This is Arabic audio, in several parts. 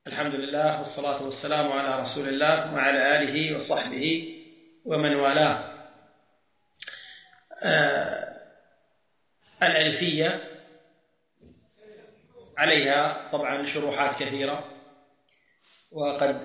الحمد لله والصلاة والسلام على رسول الله وعلى آله وصحبه ومن والاه. الألفية عليها طبعا شروحات كثيرة، وقد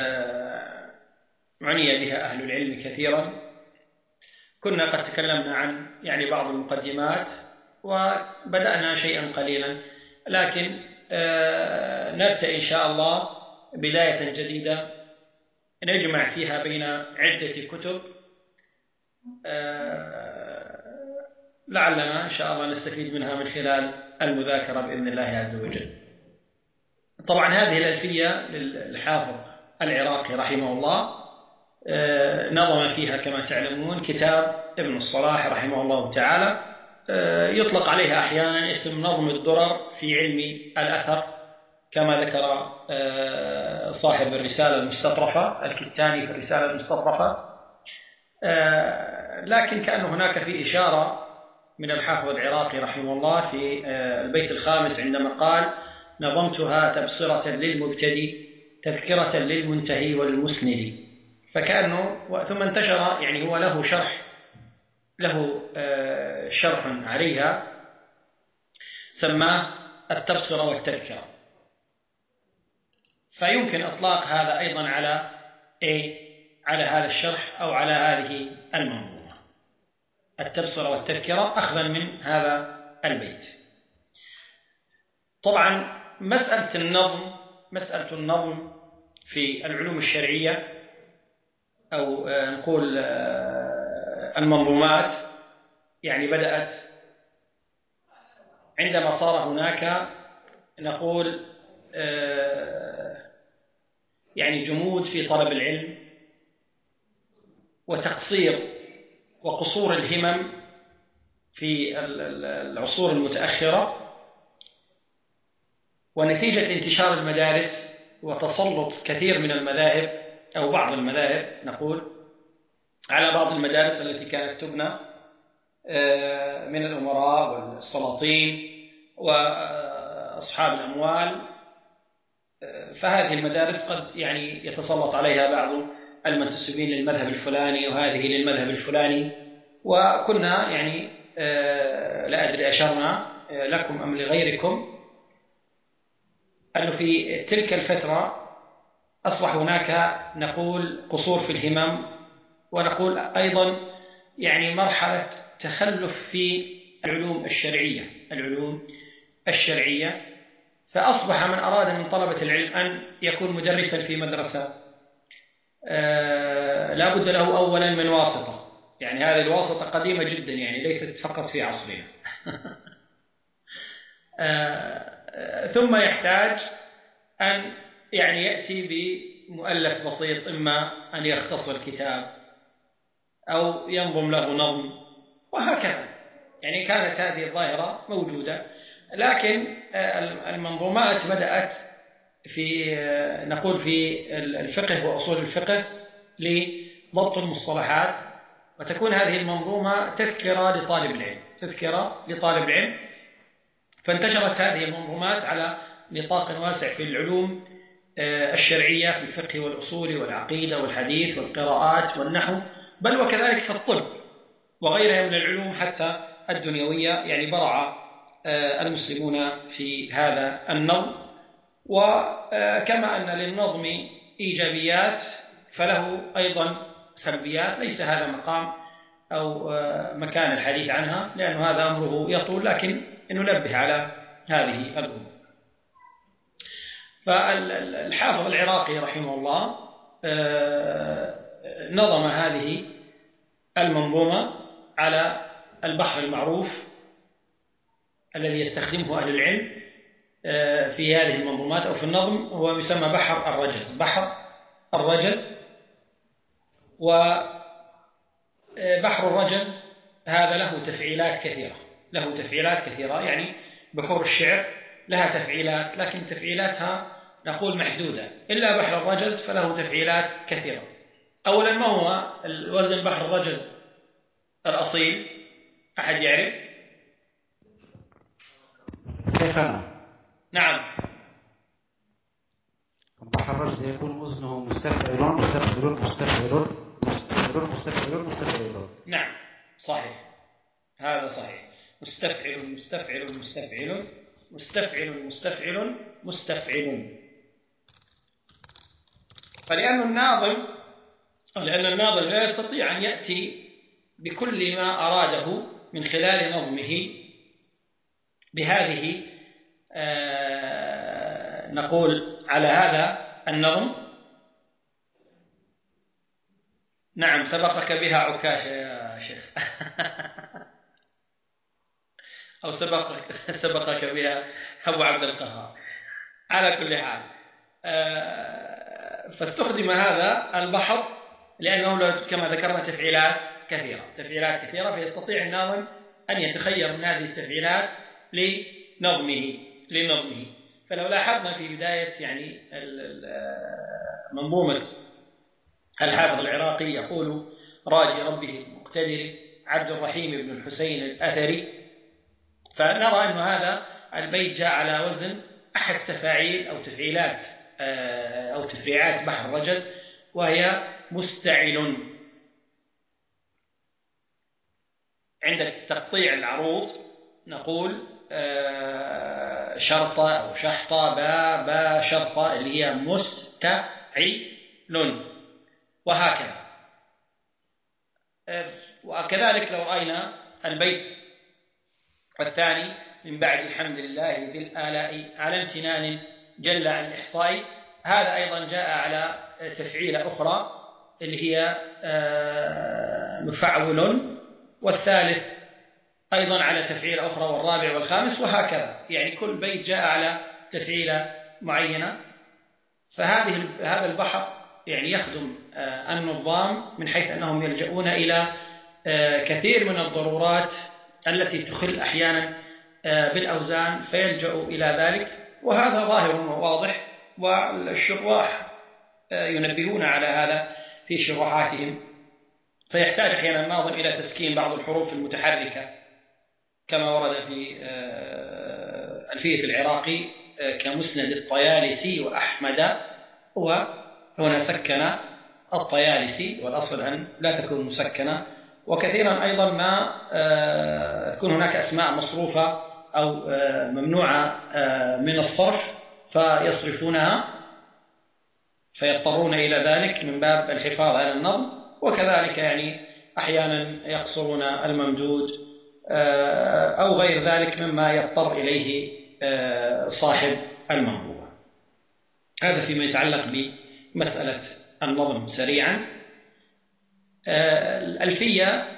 عني بها أهل العلم كثيرا. كنا قد تكلمنا عن بعض المقدمات وبدأنا شيئا قليلا، لكن نبدأ إن شاء الله بداية جديدة نجمع فيها بين عدة كتب، لعلنا إن شاء الله نستفيد منها من خلال المذاكرة بإذن الله عز وجل. طبعا هذه الألفية للحافظ العراقي رحمه الله، نظم فيها كما تعلمون كتاب ابن الصلاح رحمه الله تعالى، يطلق عليها أحيانا اسم نظم الدرر في علم الأثر، كما ذكر صاحب الرسالة المستطرفة الكتاني في الرسالة المستطرفة. لكن كأن هناك في إشارة من الحافظ العراقي رحمه الله في البيت الخامس عندما قال: نظمتها تبصرة للمبتدي تذكرة للمنتهي والمسند. فكأنه ثم انتشر، هو له شرح عليها سماه التبصرة والتذكرة، فيمكن إطلاق هذا أيضا على هذا الشرح أو على هذه المنظومة، التبصرة والتذكرة، أخذا من هذا البيت. طبعا مسألة النظم في العلوم الشرعية، أو نقول المنظومات، بدأت عندما صار هناك نقول جمود في طلب العلم وتقصير وقصور الهمم في العصور المتأخرة، ونتيجة انتشار المدارس وتسلط كثير من المذاهب أو بعض المذاهب نقول على بعض المدارس التي كانت تبنى من الأمراء والسلاطين وأصحاب الأموال، فهذه المدارس قد يتسلط عليها بعض المنتسبين للمذهب الفلاني وهذه للمذهب الفلاني. وكنا لا أدري أشرنا لكم أم لغيركم أنه في تلك الفترة أصبح هناك نقول قصور في الهمم، ونقول أيضا مرحلة تخلف في العلوم الشرعية. فأصبح من أراد من طلبة العلم أن يكون مدرسا في مدرسة لا بد له أولا من واسطة، هذه الواسطة قديمة جدا، ليست فقط في عصرنا. ثم يحتاج أن يأتي بمؤلف بسيط، إما أن يختصر كتاب أو ينظم له نظم، وهكذا. كانت هذه الظاهرة موجودة، لكن المنظومات بدأت في نقول في الفقه وأصول الفقه لضبط المصطلحات، وتكون هذه المنظومة تذكرة لطالب العلم. فانتشرت هذه المنظومات على نطاق واسع في العلوم الشرعية، في الفقه والأصول والعقيدة والحديث والقراءات والنحو، بل وكذلك في الطب وغيرها من العلوم حتى الدنيوية. برع المسلمون في هذا النظم. وكما أن للنظم إيجابيات فله أيضا سلبيات، ليس هذا مقام أو مكان الحديث عنها، لأن هذا أمره يطول، لكن ننبه على هذه الأمور. فالحافظ العراقي رحمه الله نظم هذه المنظومة على البحر المعروف الذي يستخدمه أهل العلم في هذه المنظومات أو في النظم، هو يسمى بحر الرجز. وبحر الرجز هذا له تفعيلات كثيرة، بحور الشعر لها تفعيلات، لكن تفعيلاتها نقول محدودة، إلا بحر الرجز فله تفعيلات كثيرة. أولا، ما هو الوزن بحر الرجز الأصيل؟ أحد يعرف؟ كيف؟ نعم، صح الرجل يكون وزنه مستفعل مستفعل مستفعل مستفعل مستفعل مستفعل. نعم صحيح، هذا صحيح. مستفعل مستفعل مستفعل مستفعل مستفعل مستفعل. فلأن الناظم لا يستطيع أن يأتي بكل ما أراده من خلال نظمه بهذه نقول على هذا النظم. نعم سبقك بها عكاشة يا شيخ أو سبقك بها أبو عبد القهار. على كل حال فاستخدم هذا البحر لأنه كما ذكرنا تفعيلات كثيرة، فيستطيع الناظم أن يتخير من هذه التفعيلات لنظمه. فلو لاحظنا في بداية يعني منظومة الحافظ العراقي يقول: راجي ربه المقتدر عبد الرحيم بن الحسين الأثري، فنرى أن هذا البيت جاء على وزن أحد تفاعيل أو تفعيلات أو تفريعات بحر الرجز، وهي مستعل. عند تقطيع العروض نقول شرطة أو شحطة با شرطة اللي هي مستعل، وهكذا. وكذلك لو رأينا البيت الثاني: من بعد الحمد لله ذي الآلاء على امتنان جل عن الإحصاء، هذا أيضا جاء على تفعيلة أخرى اللي هي مفعول، والثالث أيضا على تفعيلة أخرى، والرابع والخامس، وهكذا. يعني كل بيت جاء على تفعيلة معينة. هذا البحر يعني يخدم النظام من حيث أنهم يلجؤون إلى كثير من الضرورات التي تخل أحيانا بالأوزان، فيلجأوا إلى ذلك، وهذا ظاهر وواضح، والشراح ينبهون على هذا في شروحاتهم. فيحتاج أحيانا الناظم إلى تسكين بعض الحروف المتحركة كما ورد في ألفية العراقي كمسند الطيالسي وأحمد، وهنا سكن الطيالسي، والأصل أن لا تكون مسكنة. وكثيرا أيضا ما تكون هناك أسماء مصروفة أو ممنوعة من الصرف فيصرفونها، فيضطرون إلى ذلك من باب الحفاظ على النظم. وكذلك يعني أحيانا يقصرون الممدود أو غير ذلك مما يضطر إليه صاحب المنظومة. هذا فيما يتعلق بمسألة النظم سريعا. الألفية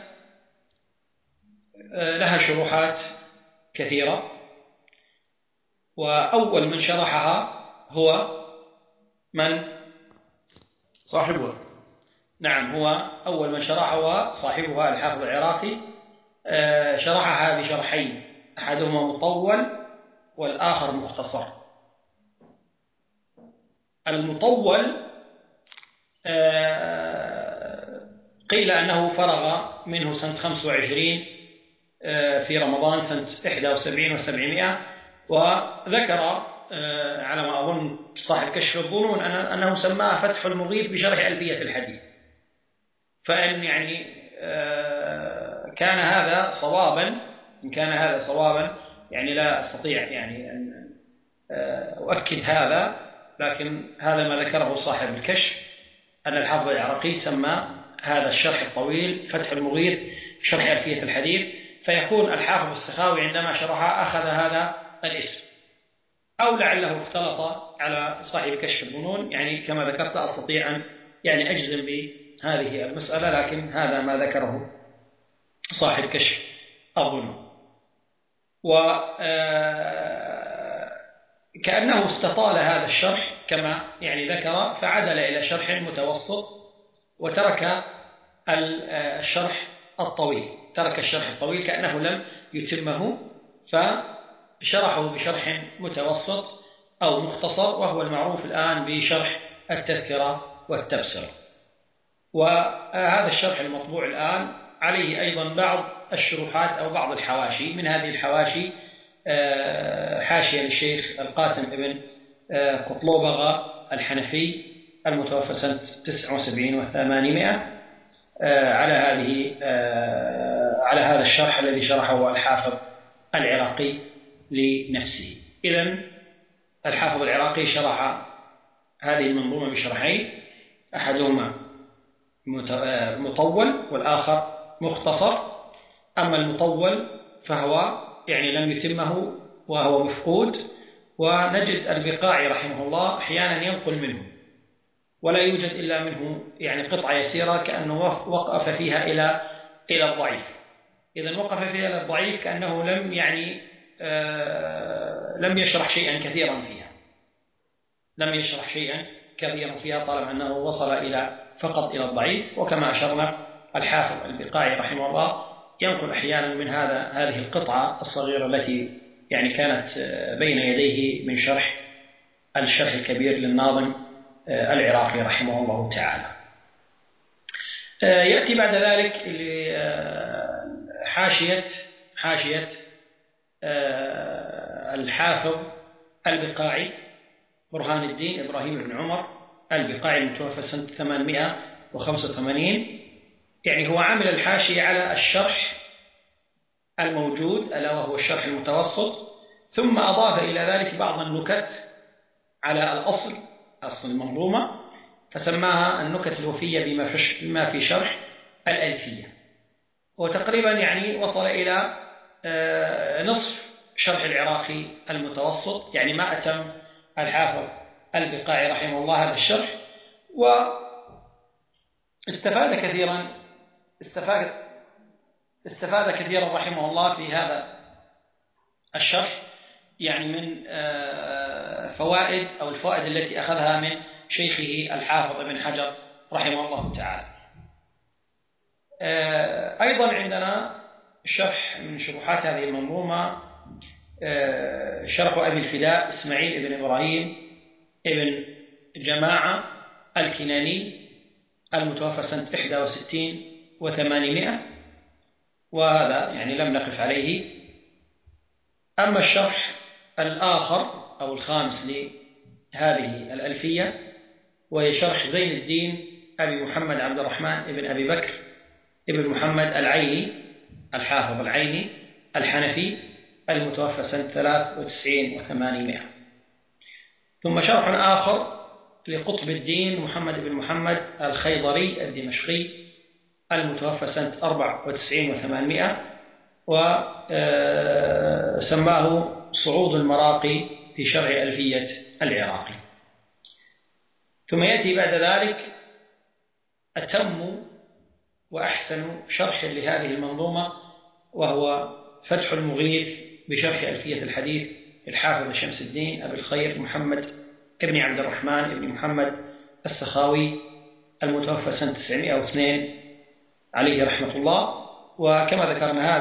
لها شروحات كثيرة، وأول من شرحها هو من؟ صاحبها. نعم، هو أول من شرحها صاحبها الحافظ العراقي. شرحها بشرحين، أحدهما مطول والآخر مختصر. المطول قيل أنه فرغ منه سنة 25 في رمضان سنة 71 و700، وذكر على ما أظن صاحب كشف الظنون أنه سماه فتح المغيث بشرح ألفية الحديث. فإن يعني كان هذا صوابا، إن كان هذا صوابا يعني لا أستطيع يعني أن أؤكد هذا، لكن هذا ما ذكره صاحب الكشف أن الحافظ العراقي سمى هذا الشرح الطويل فتح المغيث شرح ألفية الحديث، فيكون الحافظ السخاوي عندما شرحها أخذ هذا الاسم، أو لعله اختلط على صاحب كشف الظنون. يعني كما ذكرت لا أستطيع أن يعني أجزم بهذه المسألة، لكن هذا ما ذكره صاحب كشف الظنون. وكأنه استطال هذا الشرح كما يعني ذكر، فعدل إلى شرح متوسط وترك الشرح الطويل، كأنه لم يتمه، فشرحه بشرح متوسط أو مختصر، وهو المعروف الآن بشرح التذكرة والتبصرة. وهذا الشرح المطبوع الآن عليه أيضا بعض الشروحات أو بعض الحواشي. من هذه الحواشي حاشية للشيخ القاسم ابن قطلوبغة الحنفي المتوفى سنة 79 و800 على هذا الشرح الذي شرحه الحافظ العراقي لنفسه. إذن الحافظ العراقي شرح هذه المنظومة بشرحين، أحدهما مطول والآخر مختصر. أما المطول فهو يعني لم يتمه وهو مفقود، ونجد البقاعي رحمه الله أحيانا ينقل منه ولا يوجد إلا منه يعني قطعة يسيرة كأنه وقف فيها إلى الضعيف. إذا وقف فيها إلى الضعيف كأنه لم يشرح شيئا كثيرا فيها، طالما أنه وصل فقط إلى الضعيف. وكما أشرنا الحافظ البقاعي رحمه الله ينقل أحيانا من هذه القطعة الصغيرة التي يعني كانت بين يديه من الشرح الكبير للناظم العراقي رحمه الله تعالى. يأتي بعد ذلك حاشية الحافظ البقاعي برهان الدين إبراهيم بن عمر البقاعي المتوفى سنة 885. يعني هو عامل الحاشية على الشرح الموجود ألا وهو الشرح المتوسط، ثم أضاف إلى ذلك بعض النكت على أصل المنظومة، فسماها النكت الوفية بما في شرح الألفية. وتقريبا يعني وصل إلى نصف شرح العراقي المتوسط، يعني ما أتم الحافظ البقاعي رحمه الله هذا الشرح، واستفاد كثيرا رحمه الله في هذا الشرح، يعني من الفوائد التي أخذها من شيخه الحافظ ابن حجر رحمه الله تعالى. أيضا عندنا شرح من شروحات هذه المنظومة شرح أبي الفداء إسماعيل بن إبراهيم ابن جماعة الكناني المتوفى سنة 61 و800، وهذا يعني لم نقف عليه. أما الشرح الآخر أو الخامس لهذه الألفية وهي شرح زين الدين أبي محمد عبد الرحمن ابن أبي بكر ابن محمد العيني الحافظ العيني الحنفي المتوفى سنة 93 و800. ثم شرح آخر لقطب الدين محمد بن محمد الخيضري الدمشقي المتوفى سنة 94 و800، وسماه صعود المراقي في شرح ألفية العراقي. ثم يأتي بعد ذلك أتم وأحسن شرح لهذه المنظومة، وهو فتح المغيث بشرح ألفية الحديث الحافظ شمس الدين أبي الخير محمد ابن عبد الرحمن ابن محمد السخاوي المتوفى سنة 902 عليه رحمة الله. وكما ذكرنا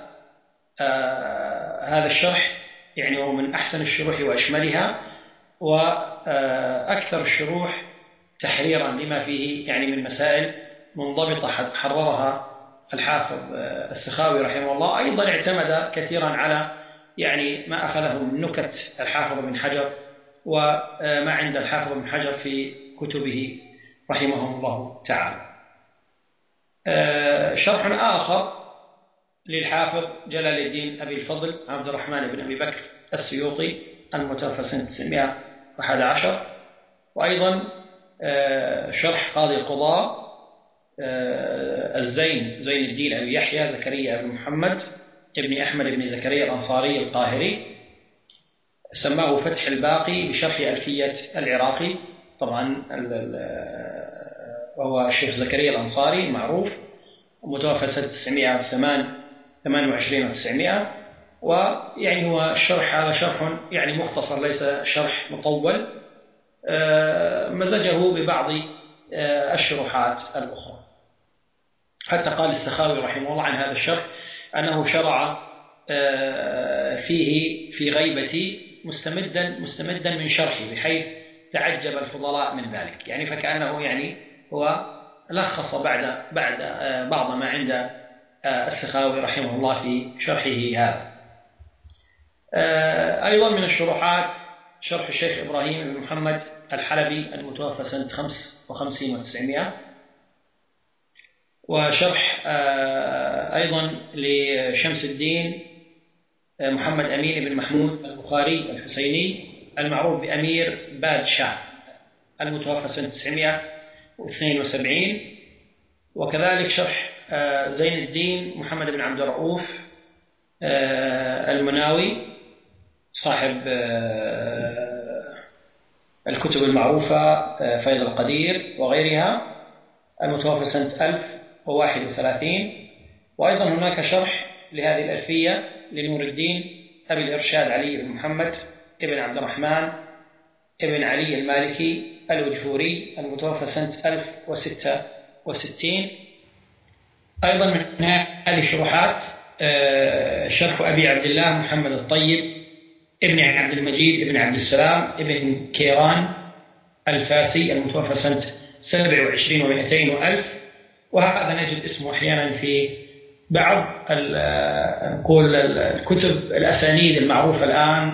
هذا الشرح يعني هو من أحسن الشروح وأشملها، وأكثر الشروح تحريرا لما فيه يعني من مسائل منضبطة حررها الحافظ السخاوي رحمه الله. أيضا اعتمد كثيرا على يعني ما أخذه من نكت الحافظ بن حجر وما عند الحافظ بن حجر في كتبه رحمه الله تعالى. شرح آخر للحافظ جلال الدين أبي الفضل عبد الرحمن بن أبي بكر السيوطي المتوفى سنة 911، وأيضا شرح قاضي القضاء زين الدين أبي يحيى زكريا بن محمد ابن أحمد بن زكريا الأنصاري القاهري، سماه فتح الباقي بشرح ألفية العراقي. طبعا وهو الشيخ زكريا الأنصاري معروف، متوفى سنة 928 و900. ويعني هو هذا شرح يعني مختصر ليس شرح مطول، مزجه ببعض الشروحات الأخرى. حتى قال السخاوي رحمه الله عن هذا الشرح أنه شرع فيه في غيبتي مستمدا من شرحه، بحيث تعجب الفضلاء من ذلك، يعني فكأنه يعني هو لخص بعض ما عند السخاوي رحمه الله في شرحه هذا. أيضا من الشروحات شرح الشيخ إبراهيم بن محمد الحلبي المتوفى سنة 55 و900، وشرح أيضا لشمس الدين محمد أمين بن محمود البخاري الحسيني المعروف بأمير بادشاه المتوفى سنة 972، وكذلك شرح زين الدين محمد بن عبد الرؤوف المناوي صاحب الكتب المعروفة فيض القدير وغيرها المتوفى سنة 1031. وأيضا هناك شرح لهذه الألفية لنور الدين أبي الإرشاد علي بن محمد ابن عبد الرحمن ابن علي المالكي الوجهوري المتوفى سنة 1066. أيضا من هذه الشروحات شرح أبي عبد الله محمد الطيب ابن عبد المجيد ابن عبد السلام ابن كيران الفاسي المتوفى سنة 27 و200 وألف، وهذا نجد اسمه أحيانا في بعض نقول الكتب الأسانيد المعروفة الآن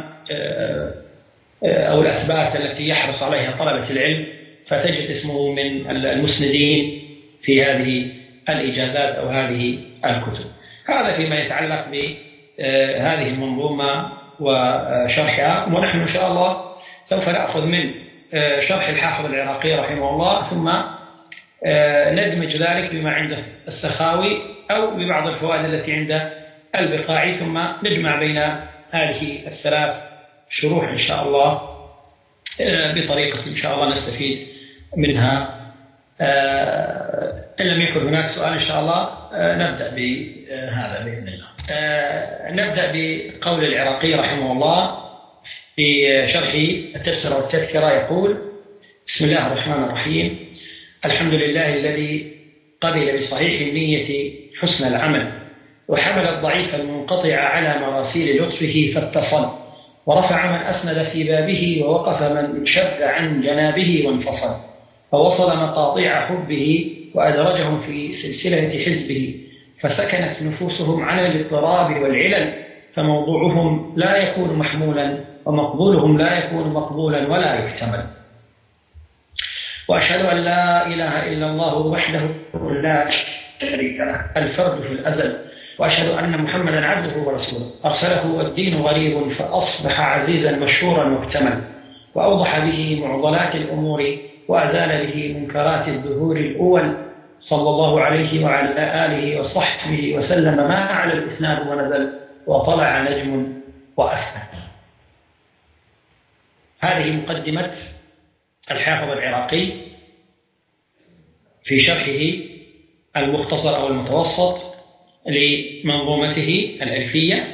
أو الأثبات التي يحرص عليها طلبة العلم، فتجد اسمه من المسندين في هذه الإجازات أو هذه الكتب. هذا فيما يتعلق بهذه المنظومة وشرحها، ونحن إن شاء الله سوف نأخذ من شرح الحافظ العراقي رحمه الله، ثم ندمج ذلك بما عند السخاوي أو ببعض الفوائد التي عند البقاعي، ثم نجمع بين هذه الثلاث شروح إن شاء الله بطريقة إن شاء الله نستفيد منها. إن لم يكن هناك سؤال إن شاء الله نبدأ بهذا بإذن الله. نبدأ بقول العراقي رحمه الله في شرح التفسير والتذكرة، يقول: بسم الله الرحمن الرحيم. الحمد لله الذي قبل بصحيح النية حسن العمل، وحمل الضعيف المنقطع على مراسيل لطفه فاتصل، ورفع من أسند في بابه، ووقف من شد عن جنابه وانفصل، فوصل مقاطيع حبه وأدرجهم في سلسلة حزبه، فسكنت نفوسهم عن الاضطراب والعلل، فموضوعهم لا يكون محمولا، ومقبولهم لا يكون مقبولا ولا يحتمل. وأشهد أن لا إله إلا الله وحده لا شريك له الفرد في الأزل، وأشهد أن محمدا عبده ورسوله أرسله والدين غريب، فأصبح عزيزا مشهورا واكتمل، وأوضح به معضلات الأمور، وأزال به منكرات الدهور الأول، صلى الله عليه وعلى آله وصحبه وسلم، ما على الإسناد ونزل، وطلع نجم وأفنى. هذه مقدمة الحافظ العراقي في شرحه المختصر أو المتوسط لمنظومته الألفية.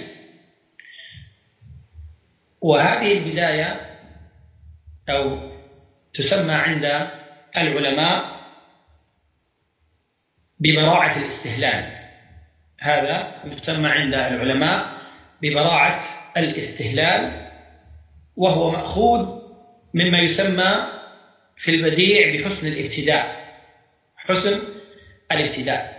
وهذه البداية أو تسمى عند العلماء ببراعة الاستهلال. هذا يسمى عند العلماء ببراعة الاستهلال، وهو مأخوذ مما يسمى في البديع بحسن الابتداء. حسن الابتداء،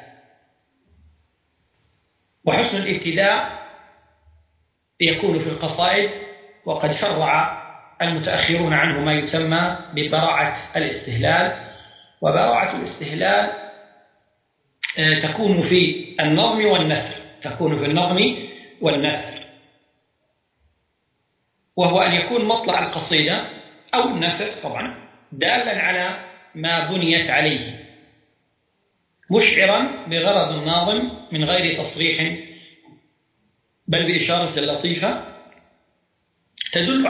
وحسن الابتداء يكون في القصائد، وقد فرع المتأخرون عنه ما يسمى ببراعة الاستهلال. وبراعة الاستهلال تكون في النظم والنثر، تكون في النظم والنثر، وهو أن يكون مطلع القصيدة أو النثر طبعا دالا على ما بنيت عليه، مشعرا بغرض الناظم من غير تصريح، بل بإشارة لطيفة تدل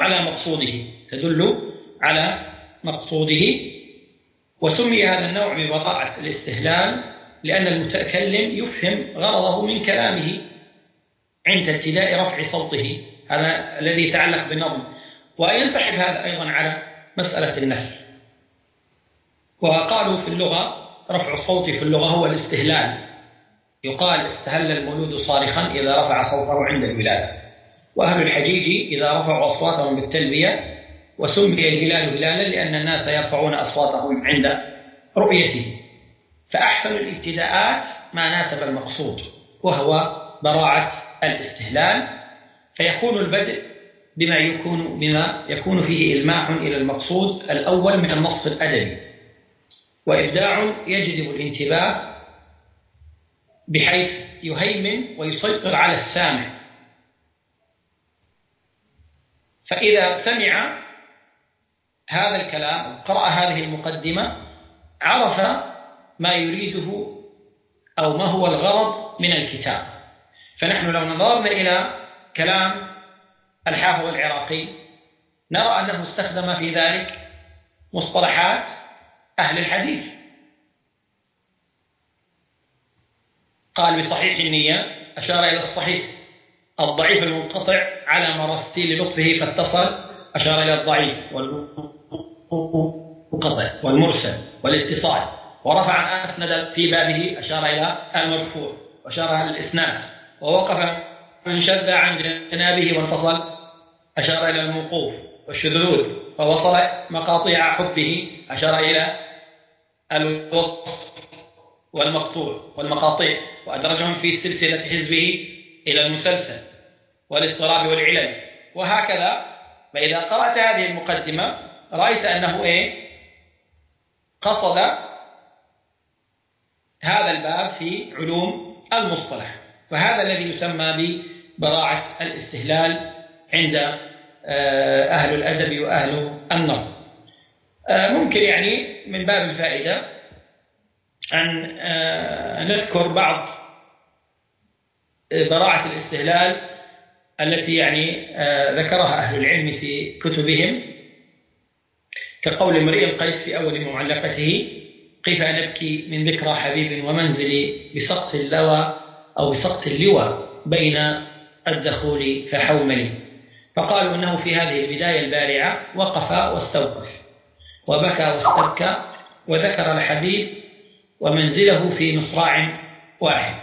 على مقصوده. وسمي هذا النوع ببراعة الاستهلال لأن المتكلم يفهم غرضه من كلامه عند ابتداء رفع صوته، هذا الذي يتعلق بالنظم. وينسحب هذا أيضا على مسألة النثر. وقالوا في اللغة رفع الصوت في اللغة هو الاستهلال، يقال استهل المولود صارخا إذا رفع صوته عند الولادة. وأهل الحجيج إذا رفعوا أصواتهم بالتلبية، وسمي الهلال هلالا لأن الناس يرفعون أصواتهم عند رؤيته. فأحسن الابتداءات ما ناسب المقصود، وهو براعة الاستهلال. فيكون البدء بما يكون فيه إلماح إلى المقصود الأول من النص الأدبي، وإبداع يجذب الانتباه بحيث يهيمن ويسيطر على السامع، فإذا سمع هذا الكلام قرأ هذه المقدمة عرف ما يريده أو ما هو الغرض من الكتاب. فنحن لو نظرنا إلى كلام الحافظ العراقي نرى أنه استخدم في ذلك مصطلحات أهل الحديث. قال بصحيح النية أشار إلى الصحيح، الضعيف المنقطع على مراسيل لطفه فاتصل أشار إلى الضعيف والمنقطع والمرسل والاتصال، ورفع أسند في بابه أشار إلى المرفوع وأشار إلى الإسناد، ووقف من شذ عن جنابه وانفصل أشار إلى الموقوف والشذوذ، ووصل مقاطيع حبه أشار إلى الوصف والمقطوع والمقاطيع، وأدرجهم في سلسلة حزبه إلى المسلسل والاضطراب والعلل، وهكذا. فإذا قرأت هذه المقدمة رأيت أنه قصد هذا الباب في علوم المصطلح، وهذا الذي يسمى ببراعة الاستهلال عند أهل الأدب وأهل النظر. ممكن يعني من باب الفائدة أن نذكر بعض براعة الاستهلال التي يعني ذكرها أهل العلم في كتبهم، كقول امرئ القيس في أول معلقته: كيف نبكي من ذكرى حبيب ومنزلي بسقط اللوى أو بسقط اللوى بين الدخول فحوملي. فقالوا أنه في هذه البداية البارعة وقف واستوقف وبكى واستبكى وذكر الحبيب ومنزله في مصراع واحد.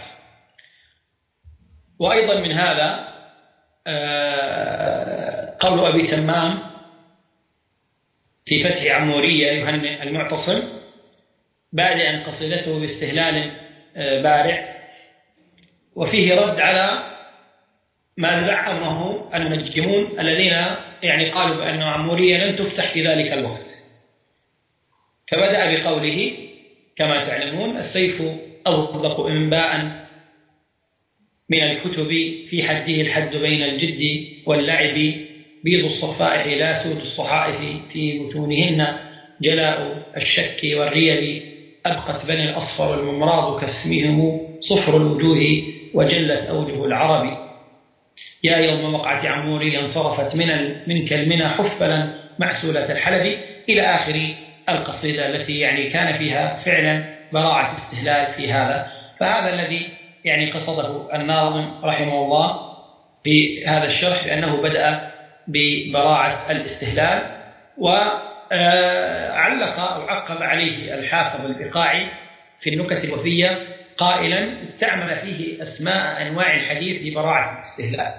وأيضا من هذا قول أبي تمام في فتح عمورية يهنئ المعتصم بادئا قصيدته باستهلال بارع، وفيه رد على ما زعمه المنجمون الذين يعني قالوا بأن عمورية لن تفتح في ذلك الوقت. فبدأ بقوله: كما تعلمون السيف أصدق إنباء من الكتب في حده الحد بين الجد واللعب، بيض الصفائح لا سود الصحائف في متونهن جلاء الشك والريب، أبقت بني الأصفر الممراض كاسمهم صفر الوجوه وجلت أوجه العرب، يا يوم وقعة عموري انصرفت منك المنى حفلا معسولة الحلب، إلى آخر القصيدة التي يعني كان فيها فعلا براعة استهلال في هذا. فهذا الذي يعني قصده الناظم رحمه الله بهذا الشرح، بأنه بدأ ببراعة الاستهلال، وعلق أو عقب عليه الحافظ البقاعي في النكت الوفية قائلا: استعمل فيه أسماء أنواع الحديث لبراعة الاستهلال،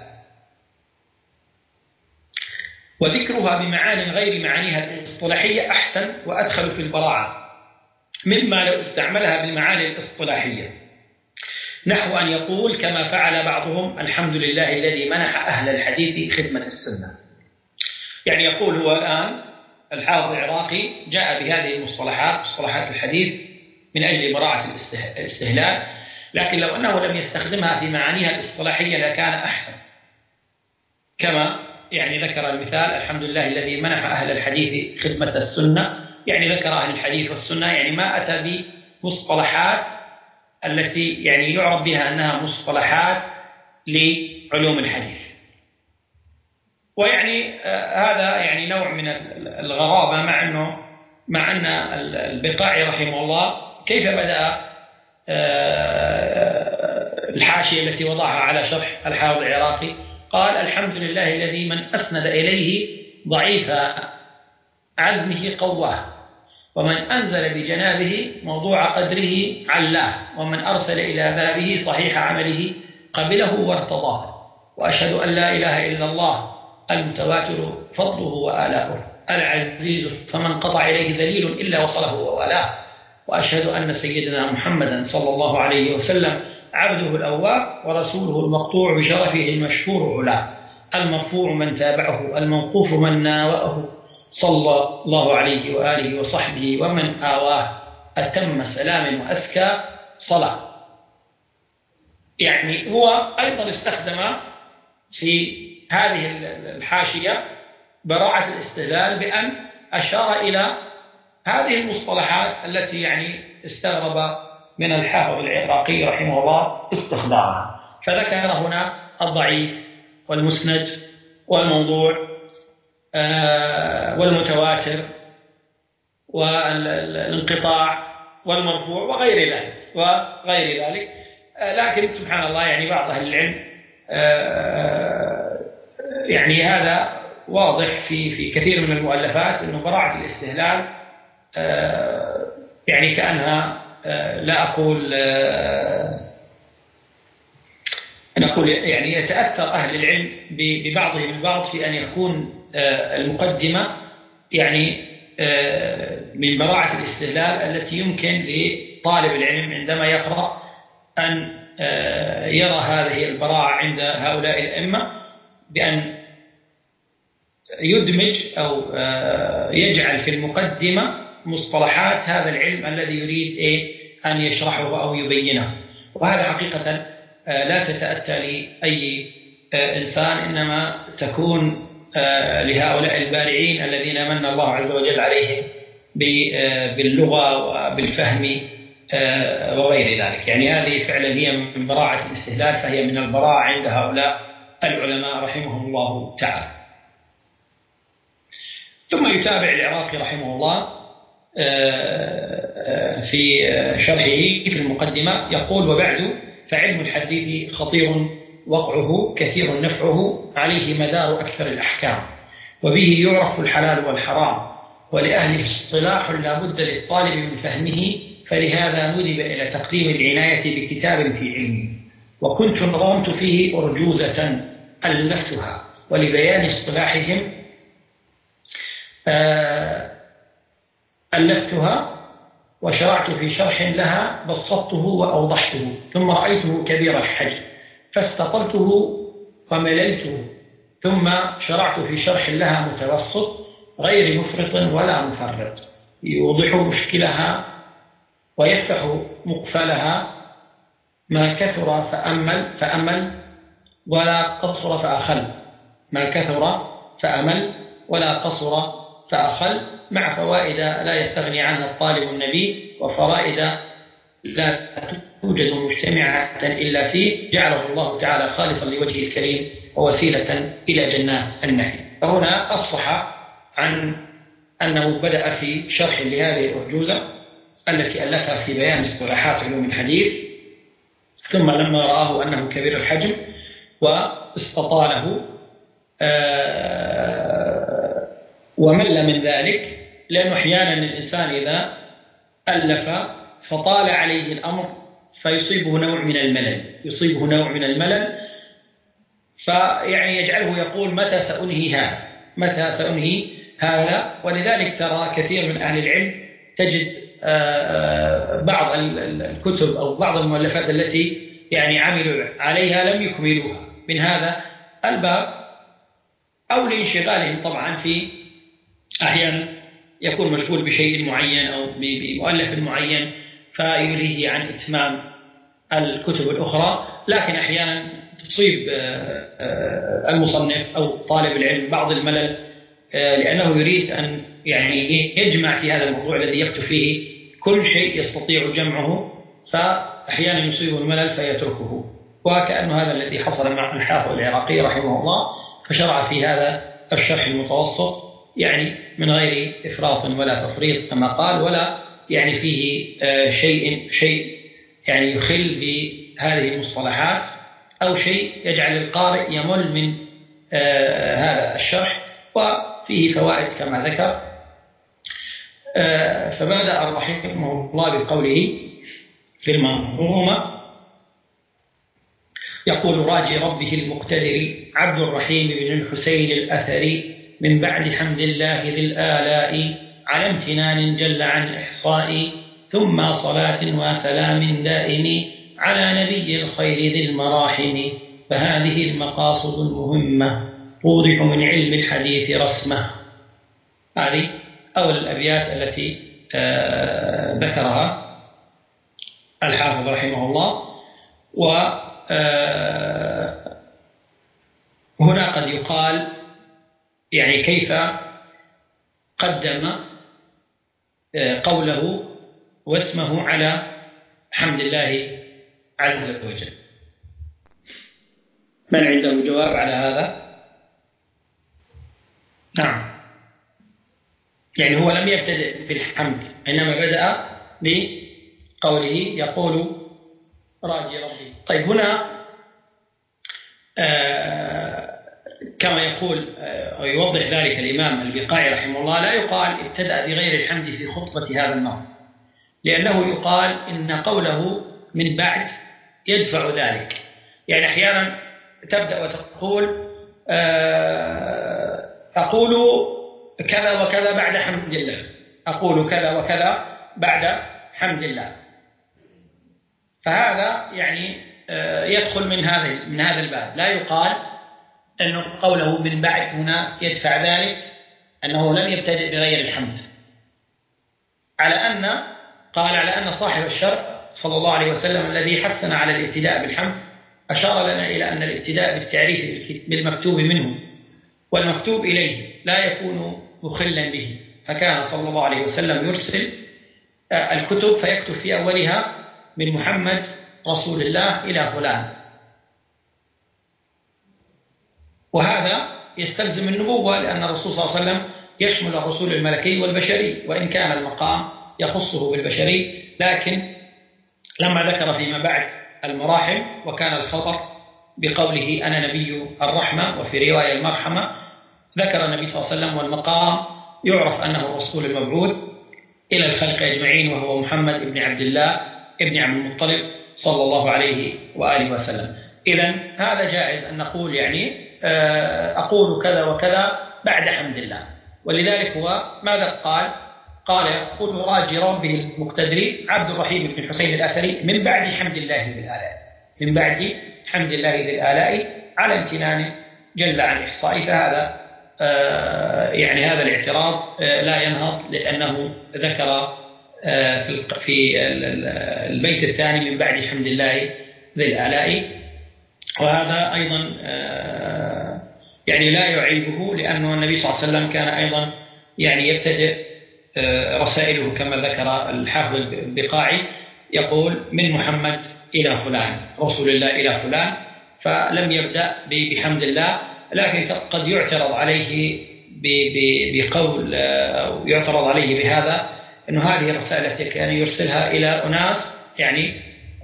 وذكرها بمعان غير معانيها الاصطلاحية أحسن وأدخل في البراعة مما لو استعملها بالمعاني الاصطلاحية، نحو أن يقول كما فعل بعضهم: الحمد لله الذي منح أهل الحديث خدمة السنة. يعني يقول هو الآن الحافظ العراقي جاء بهذه المصطلحات، مصطلحات الحديث، من أجل براعة الاستهلال، لكن لو أنه لم يستخدمها في معانيها الاصطلاحية لكان أحسن. كما يعني ذكر المثال: الحمد لله الذي منح أهل الحديث خدمة السنة، يعني ذكر أهل الحديث والسنة، يعني ما أتى بمصطلحات التي يعني يعرف بها أنها مصطلحات لعلوم الحديث. ويعني هذا يعني نوع من الغرابة، مع أن البقاعي رحمه الله كيف بدأ الحاشية التي وضعها على شرح الحافظ العراقي، قال: الحمد لله الذي من أسند إليه ضعيف عزمه قواه، ومن أنزل بجنابه موضوع قدره علاه، ومن أرسل إلى بابه صحيح عمله قبله وارتضاه، وأشهد أن لا إله إلا الله المتواتر فضله وآلاؤه، العزيز فمن قطع إليه دليل إلا وصله ووالاه، وأشهد أن سيدنا محمدا صلى الله عليه وسلم عبده الأواب ورسوله المقطوع بشرفه المشهور علاه، المرفوع من تابعه، الموقوف من ناوأه، صلى الله عليه وآله وصحبه ومن آواه، أتم سلام وأزكى صلاة. يعني هو أيضا استخدم في هذه الحاشية براعة الاستدلال بأن أشار إلى هذه المصطلحات التي يعني استغرب من الحافظ العراقي رحمه الله استخدامها، فذكر هنا الضعيف والمسند والموضوع والمتواتر والانقطاع والمرفوع وغير ذلك. لكن سبحان الله يعني بعض أهل العلم يعني هذا واضح في كثير من المؤلفات أنه براعة الاستهلال يعني كأنها لا أقول يعني يتأثر أهل العلم ببعضهم البعض في أن يكون المقدمة يعني من براعة الاستهلال التي يمكن لطالب العلم عندما يقرأ أن يرى هذه البراعة عند هؤلاء الأئمة بأن يدمج أو يجعل في المقدمة مصطلحات هذا العلم الذي يريد أن يشرحه أو يبينه. وهذا حقيقة لا تتأتى لأي إنسان، إنما تكون لهؤلاء البارعين الذين من الله عز وجل عليهم باللغة وبالفهم وغير ذلك. يعني هذه فعلا هي من براعة الاستهلال، فهي من البراعة عند هؤلاء العلماء رحمهم الله تعالى. ثم يتابع العراقي رحمه الله في شرحه في المقدمة يقول: وبعد فعلم الحديث خطير وقعه كثير نفعه، عليه مدار أكثر الأحكام، وبه يعرف الحلال والحرام، ولأهله اصطلاح لا بد للطالب من فهمه، فلهذا ندب إلى تقديم العناية بكتاب في علمه. وكنت نظمت فيه أرجوزة ألفتها، ولبيان اصطلاحهم ألفتها وشرعت في شرح لها بسطته وأوضحته، ثم رأيته كبير الحجم فاستطلته ومللته، ثم شرعت في شرح لها متوسط غير مفرط ولا مفرط، يوضح مشكلها ويفتح مقفلها، ما كثر فأمل ولا قصر فأخل، ما كثر فأمل ولا قصر فأخل، مع فوائد لا يستغني عنها الطالب النبي، وفرائد لا توجد مجتمعة إلا فيه، جعله الله تعالى خالصا لوجهه الكريم ووسيلة إلى جنات النعيم. فهنا أفصح عن أنه بدأ في شرح لهذه الأرجوزة التي ألفها في بيان اصطلاحات علوم الحديث، ثم لما رآه أنه كبير الحجم واستطاله ومل من ذلك، لأنه أحيانا الإنسان إذا ألف فطال عليه الأمر فيصيبه نوع من الملل، فيعني يجعله يقول متى سأنهي هذا. ولذلك ترى كثير من أهل العلم تجد بعض الكتب أو بعض المؤلفات التي يعني عملوا عليها لم يكملوها من هذا الباب، أو لانشغالهم طبعا في أحيانا يكون مشغول بشيء معين أو بمؤلف معين فيلهيه عن إتمام الكتب الأخرى. لكن أحيانا تصيب المصنف أو طالب العلم بعض الملل، لأنه يريد أن يعني يجمع في هذا الموضوع الذي يكتب فيه كل شيء يستطيع جمعه، فأحيانا يصيب الملل فيتركه. وكأن هذا الذي حصل مع الحافظ العراقي رحمه الله، فشرع في هذا الشرح المتوسط يعني من غير إفراط ولا تفريط كما قال، ولا يعني فيه شيء يعني يخل بهذه المصطلحات أو شيء يجعل القارئ يمل من هذا الشرح، وفيه فوائد كما ذكر. فبدأ رحمه الله بقوله في المنظومة يقول: راجي ربه المقتدر عبد الرحيم بن الحسين الأثري، من بعد حمد الله ذي الآلاء على امتنان جل عن إحصاء، ثم صلاة وسلام دائم على نبي الخير ذي المراحم، فهذه المقاصد المهمة أوضح من علم الحديث رسمه. هذه أول الأبيات التي ذكرها الحافظ رحمه الله. وهنا قد يقال يعني كيف قدم قوله واسمه على حمد الله عز وجل. من عنده جواب على هذا؟ نعم. يعني هو لم يبتدئ بالحمد، إنما بدأ بقوله يقول راجي ربي. طيب هنا كما يقول أو يوضح ذلك الإمام البقاعي رحمه الله، لا يقال ابتدأ بغير الحمد في خطبة هذا النظم، لأنه يقال إن قوله من بعد يدفع ذلك. يعني أحيانا تبدأ وتقول أقول كذا وكذا بعد حمد الله، أقول كذا وكذا بعد حمد الله، فهذا يعني يدخل من هذا الباب. لا يقال أن قوله من بعد هنا يدفع ذلك أنه لم يبتدئ بغير الحمد، على أن صاحب الشرع صلى الله عليه وسلم الذي حثنا على الابتداء بالحمد أشار لنا إلى أن الابتداء بالتعريف بالمكتوب منه والمكتوب إليه لا يكون مخلا به، فكان صلى الله عليه وسلم يرسل الكتب فيكتب في أولها من محمد رسول الله إلى فلان، وهذا يستلزم النبوة، لأن الرسول صلى الله عليه وسلم يشمل الرسول الملكي والبشري، وإن كان المقام يخصه بالبشري، لكن لما ذكر فيما بعد المراحم وكان الخطر بقوله أنا نبي الرحمة وفي رواية المرحمة، ذكر النبي صلى الله عليه وسلم والمقام يعرف أنه الرسول المبعوث إلى الخلق أجمعين، وهو محمد بن عبد الله ابن عبد المطلب صلى الله عليه وآله وسلم. إذن هذا جائز أن نقول يعني أقول كذا وكذا بعد حمد الله، ولذلك هو ماذا قال يقول راجي ربه المقتدر عبد الرحيم بن حسين الأثري من بعد حمد الله ذي الآلاء، من بعد حمد الله ذي الآلاء على امتنان جل عن إحصائه. فهذا يعني هذا الاعتراض لا ينهض، لأنه ذكر في البيت الثاني من بعد حمد الله ذي الآلاء، وهذا أيضا يعني لا يعيبه، لأنه النبي صلى الله عليه وسلم كان أيضا يعني يبتدئ رسائله كما ذكر الحافظ البقاعي يقول من محمد إلى فلان، رسول الله إلى فلان، فلم يبدأ بحمد الله. لكن قد يعترض عليه بقول أو يعترض عليه بهذا أنه هذه الرسالة التي كان يرسلها إلى أناس يعني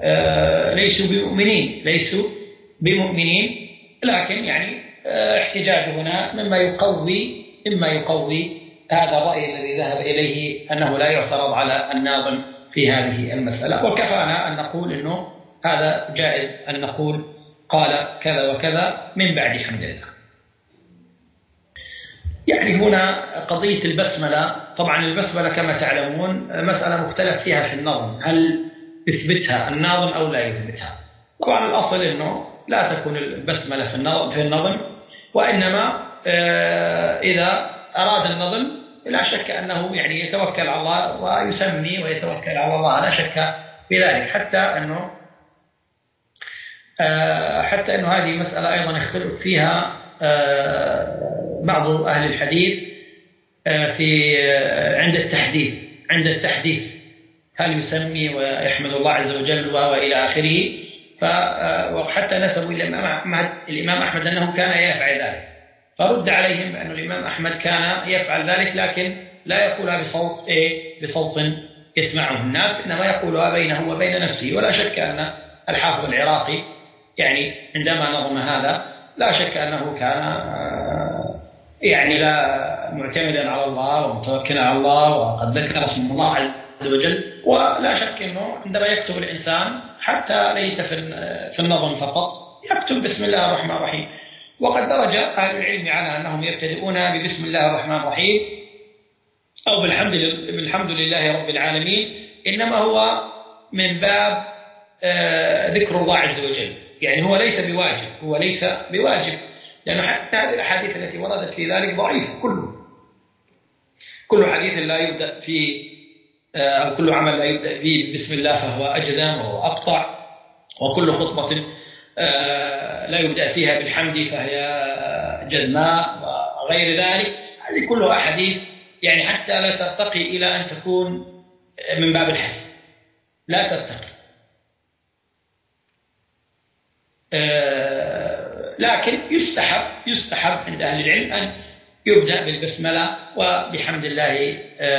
ليسوا بمؤمنين، لكن يعني احتجاج هنا مما يقوي هذا الرأي الذي ذهب إليه أنه لا يعترض على الناظم في هذه المسألة. وكفانا أن نقول أنه هذا جائز أن نقول قال كذا وكذا من بعد حمد الله. يعني هنا قضية البسملة، طبعا البسملة كما تعلمون مسألة مختلف فيها في النظم، هل يثبتها الناظم أو لا يثبتها. طبعا الأصل أنه لا تكون البسملة في النظم، وإنما إذا أراد النظم لا شك أنه يعني يتوكل على الله ويسمي ويتوكل على الله، لا شك في ذلك، حتى أنه هذه مسألة أيضا يختلف فيها بعض أهل الحديث عند التحديث هل يسمي ويحمد الله عز وجل وإلى آخره. وحتى نسبوا إلى الإمام أحمد أنه كان يفعل ذلك، فرد عليهم بأن الإمام أحمد كان يفعل ذلك، لكن لا يقولها بصوت يسمعه الناس، إنما يقولها بينه وبين نفسه. ولا شك أن الحافظ العراقي يعني عندما نظم هذا لا شك أنه كان يعني لا معتمدا على الله ومتوكلا على الله، وقد ذكر اسم الله عز وجل. ولا شك أنه عندما يكتب الإنسان حتى ليس في النظم فقط يكتب بسم الله الرحمن الرحيم، وقد درج أهل العلم على أنهم يبتدئون ببسم الله الرحمن الرحيم أو بالحمد لله رب العالمين، إنما هو من باب ذكر الله عز وجل، يعني هو ليس بواجب، لأن حتى هذه الأحاديث التي وردت في ذلك ضعيفة كل حديث لا يبدأ فيه أو كل عمل لا يبدأ فيه بسم الله فهو أجذم وهو أقطع، وكل خطبة لا يبدأ فيها بالحمد فهي جذماء وغير ذلك. هذه كلها أحاديث يعني حتى لا ترتقي إلى أن تكون من باب الحسن، لا ترتقي. لكن يستحب عند أهل العلم أن يبدأ بالبسملة وبحمد الله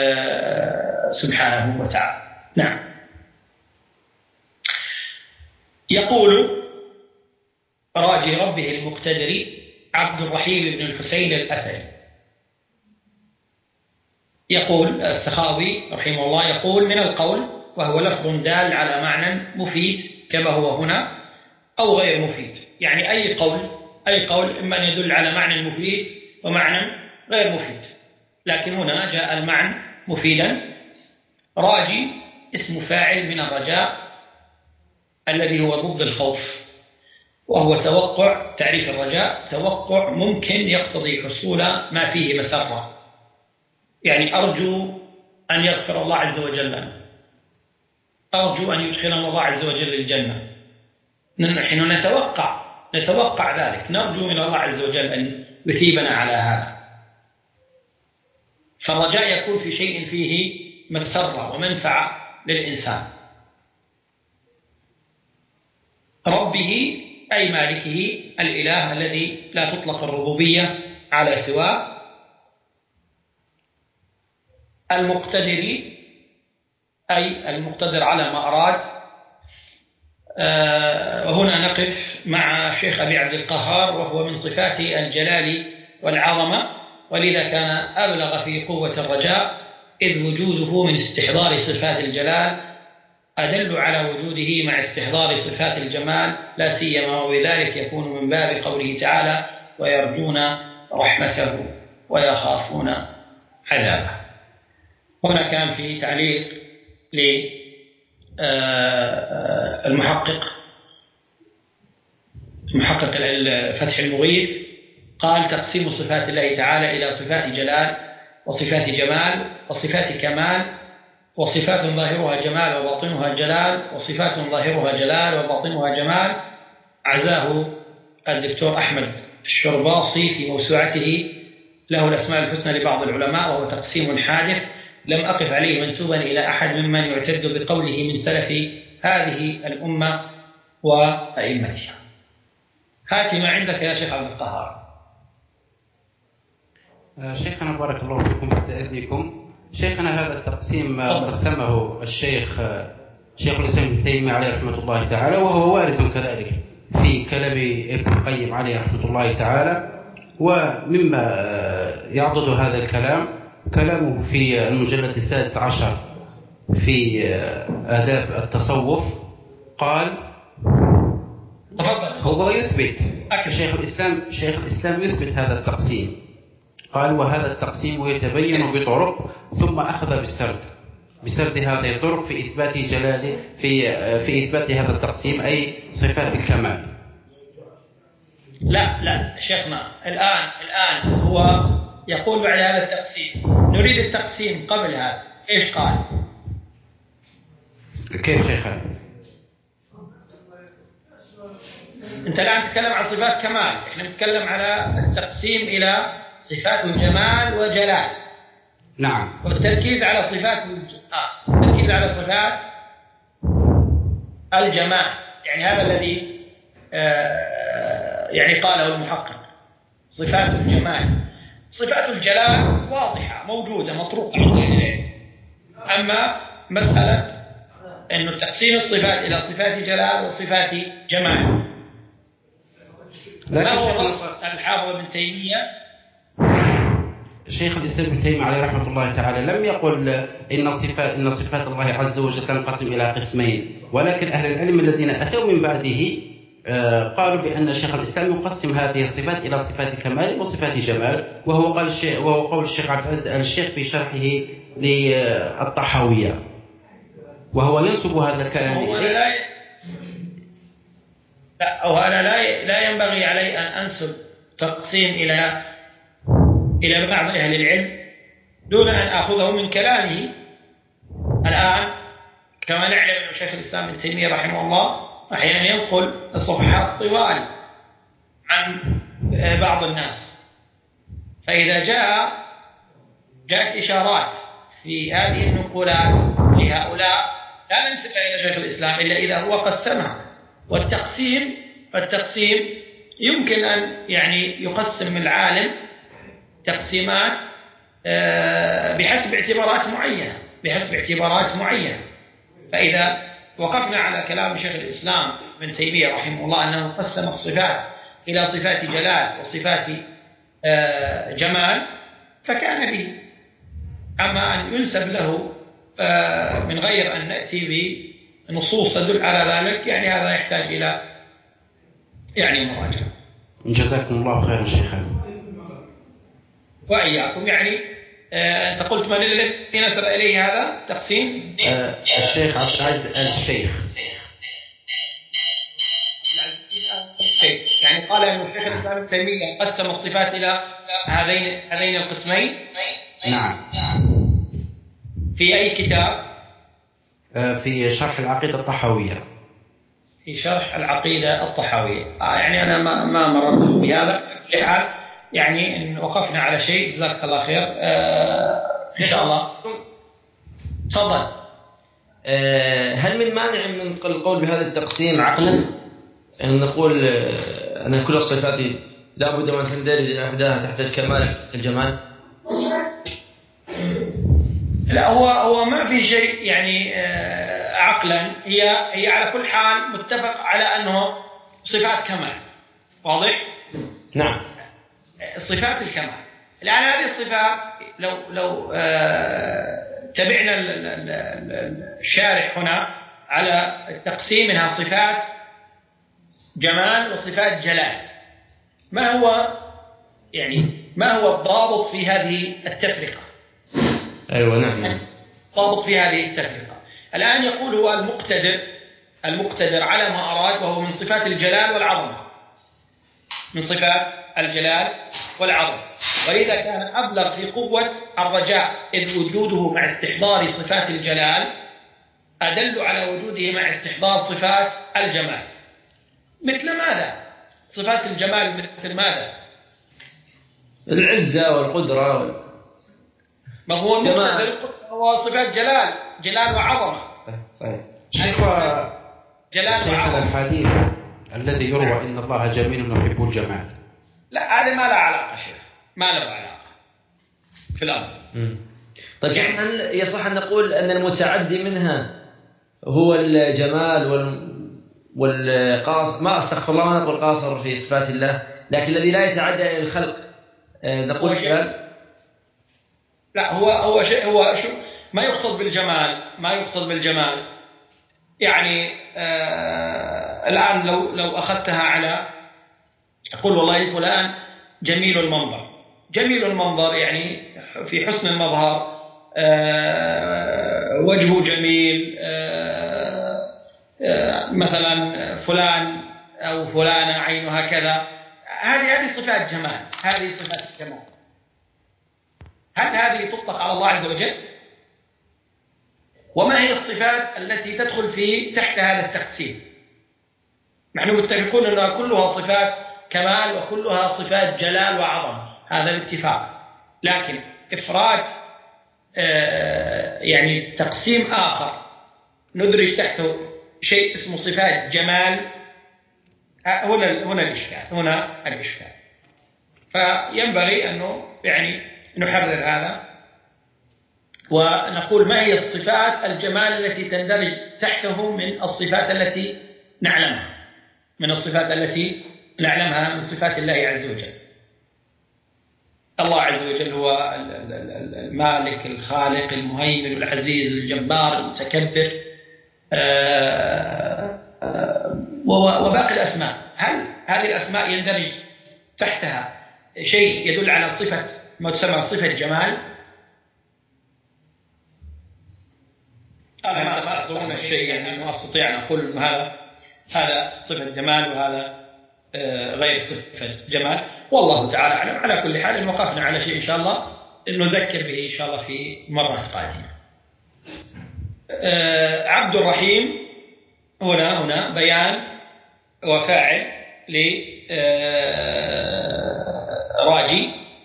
سبحانه وتعالى. نعم. يقول راجي ربه المقتدر عبد الرحيم بن الحسين الأثري، يقول السخاوي رحمه الله، يقول: من القول وهو لفظ دال على معنى مفيد كما هو هنا أو غير مفيد، يعني أي قول إما أن يدل على معنى مفيد ومعنى غير مفيد، لكن هنا جاء المعنى مفيدا. راجي اسم فاعل من الرجاء الذي هو ضد الخوف، وهو توقع. تعريف الرجاء توقع ممكن يقتضي حصول ما فيه مسرة، يعني أرجو أن يغفر الله عز وجل لنا، أرجو أن يدخلنا الله عز وجل الجنة. نحن نتوقع ذلك، نرجو من الله عز وجل أن يثيبنا على هذا. فالرجاء يكون في شيء فيه مسرة ومنفعة للإنسان. ربه أي مالكه، الإله الذي لا تطلق الربوبية على سواه. المقتدر أي المقتدر على ما أراد. وهنا نقف مع الشيخ أبي عبد القهار، وهو من صفات الجلال والعظمة، ولذا كان أبلغ في قوة الرجاء، إذ وجوده من استحضار صفات الجلال أدل على وجوده مع استحضار صفات الجمال، لا سيما وبذلك يكون من باب قوله تعالى: ويرجون رحمته ويخافون عذابه. هنا كان في تعليق للمحقق فتح المغيث، قال: تقسيم صفات الله تعالى إلى صفات جلال وصفات جمال وصفات كمال، وصفات ظاهرها جمال وباطنها جلال، وصفات ظاهرها جلال وباطنها جمال. عزاه الدكتور أحمد الشرباصي في موسوعته له الأسماء الحسنى لبعض العلماء، وهو تقسيم حادث لم أقف عليه منسوبا إلى أحد ممن يعتد بقوله من سلف هذه الأمة وأئمتها. هات ما عندك يا شيخ عبد القهار. شيخنا بارك الله فيكم، بعد إذنكم شيخنا، هذا التقسيم قسمه الشيخ شيخ الإسلام ابن تيمية عليه رحمة الله تعالى، وهو وارد كذلك في كلام ابن القيم عليه رحمة الله تعالى. ومما يعضد هذا الكلام كلامه في المجلد 16 في آداب التصوف، قال هو يثبت شيخ الإسلام يثبت هذا التقسيم، قال: وهذا التقسيم يتبين بطرق، ثم أخذ بسرد هذه الطرق في إثبات جلاله في إثبات هذا التقسيم، أي صفات الكمال. لا شيخنا، الآن هو يقول بعد هذا التقسيم نريد التقسيم قبل هذا. إيش قال؟ كيف شيخنا؟ أنت الآن تتكلم عن صفات كمال، إحنا نتكلم على التقسيم إلى صفات الجمال وجلال. نعم. والتركيز على صفات التركيز على صفات الجمال، يعني هذا الذي يعني قاله المحقق. صفات الجمال، صفات الجلال واضحة موجودة مطروقة عند أهل العلم. أما مسألة أن تقسيم الصفات إلى صفات جلال وصفات جمال، ما هو نص الحافظ ابن تيمية؟ شيخ الإسلام ابن تيمية عليه رحمة الله تعالى لم يقل إن صفات الله عز وجل تنقسم إلى قسمين، ولكن أهل العلم الذين أتوا من بعده قالوا بأن شيخ الإسلام يقسم هذه الصفات إلى صفات كمال وصفات جمال، وهو قول الشيخ عبد العزيز آل الشيخ في شرحه للطحاوية، وهو ينسب هذا الكلام لا ينبغي علي أن أنسب تقسيم إلى بعض أهل العلم دون أن آخذه من كلامه. الآن كما نعلم أن شيخ الإسلام ابن تيمية رحمه الله أحيانا ينقل صفحات طوال عن بعض الناس، فإذا جاءت إشارات في هذه النقولات لهؤلاء لا ننسبها إلى شيخ الإسلام إلا إذا هو قسمها. والتقسيم يمكن أن يعني يقسم العالم تقسيمات بحسب اعتبارات معينة. فإذا وقفنا على كلام شيخ الإسلام ابن تيمية رحمه الله أنه قسم الصفات إلى صفات جلال وصفات جمال فكان به. أما أن ينسب له من غير أن نأتي بنصوص تدل على ذلك يعني هذا يحتاج إلى يعني مراجعة. جزاكم الله خيرا شيخنا. وإياكم. يعني أنت قلت من الذي نسب إليه هذا التقسيم؟ الشيخ عبد العزيز الشيخ. يعني قال أن الشيخ الإسلام ابن تيمية قسم الصفات إلى هذين القسمين. نعم. في أي كتاب؟ في شرح العقيدة الطحاوية. في شرح العقيدة الطحاوية. يعني أنا ما مررت بهذا لحال يعني إن وقفنا على شيء جزاك الله خير. إن شاء الله. تفضل. هل من مانع من القول بهذا التقسيم عقلا أن نقول أن كل الصفات لا بد أن تندرج إحداها تحت الكمال الجمال؟ لا هو ما في شيء يعني عقلا. هي على كل حال متفق على أنه صفات كمال. واضح؟ نعم. صفات الكمال. الآن هذه الصفات لو تبعنا الشارح هنا على التقسيم منها صفات جمال وصفات جلال، ما هو الضابط في هذه التفرقة؟ أيوة نعم. ضابط في هذه التفرقة. الآن يقول هو المقتدر على ما أراد، وهو من صفات الجلال والعظمة، من صفات الجلال والعظمة. ولذا كان أبلغ في قوة الرجاء، إذ وجوده مع استحضار صفات الجلال أدل على وجوده مع استحضار صفات الجمال. مثل ماذا؟ صفات الجمال مثل ماذا؟ العزة والقدرة ما هو المقتدر هو صفات جلال وعظمة. شيخنا الحديث الذي يروى إن الله جميل يحب الجمال، لا هذا ما له علاقة شيخ، ما له علاقة في الأمر. طيب هل يصح أن نقول أن المتعدي منها هو الجمال والقاصر؟ ما أستغفر الله، ما نقول قاصر في صفات الله، لكن الذي لا يتعدى إلى الخلق نقول جلال. لا هو شيء، هو شو ما يقصد بالجمال يعني الآن لو أخذتها على أقول والله فلان جميل المنظر يعني في حسن المظهر، وجهه جميل، مثلا فلان أو فلانة عينها كذا، هذه صفات جمال، هذه صفات الجمال. هل هذه تطلق على الله عز وجل؟ وما هي الصفات التي تدخل تحت هذا التقسيم؟ نحن متفقون أنها كلها صفات كمال وكلها صفات جلال وعظمة، هذا الاتفاق. لكن إفراد يعني تقسيم آخر ندرج تحته شيء اسمه صفات جمال، هنا الإشكال. فينبغي أنه يعني نحرر هذا ونقول ما هي الصفات الجمال التي تندرج تحته من الصفات التي نعلمها، من صفات الله عز وجل. الله عز وجل هو المالك الخالق المهيمن العزيز الجبار المتكبر، وباقي الأسماء. هل هذه الأسماء يندرج تحتها شيء يدل على صفة ما تسمى صفة جمال؟ أنا ما أظن الشيء يعني أنه أستطيع أن أقول أن هذا صفة جمال وهذا غير صفة جمال. والله تعالى أعلم. على كل حال إن وقفنا على شيء إن شاء الله نذكر به إن شاء الله في مرات قادمة. عبد الرحيم هنا بيان وفاعل لراجي،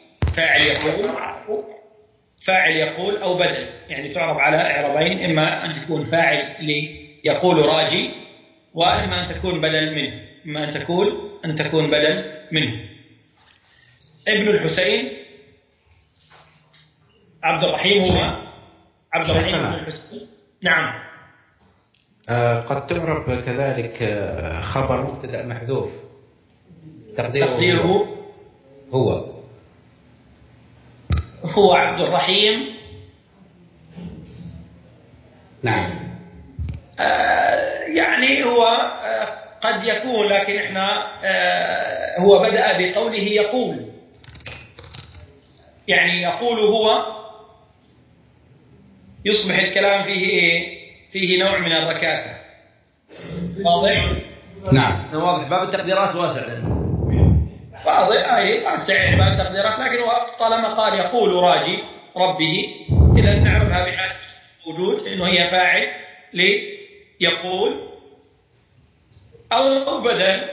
فاعل يقول أو بدل، يعني تعرب على إعرابين، إما أن تكون فاعل ليقول راجي، وإما أن تكون بدل منه، إما أن تكون بدل منه. ابن الحسين عبد الرحيم هو عبد الرحيم بن الحسين. نعم. قد تعرب كذلك خبر مبتدأ محذوف تقديره هو عبد الرحيم. نعم. يعني هو قد يكون، لكن احنا هو بدأ بقوله يقول، يعني يقول هو، يصبح الكلام فيه إيه؟ فيه نوع من الركاكة. واضح؟ نعم واضح. باب التقديرات واسع لنا. واضح. واسع باب التقديرات، لكن طالما قال يقول راجي ربه، إذا نعرفها بحسب وجود إنه هي فاعل ليقول أو بدل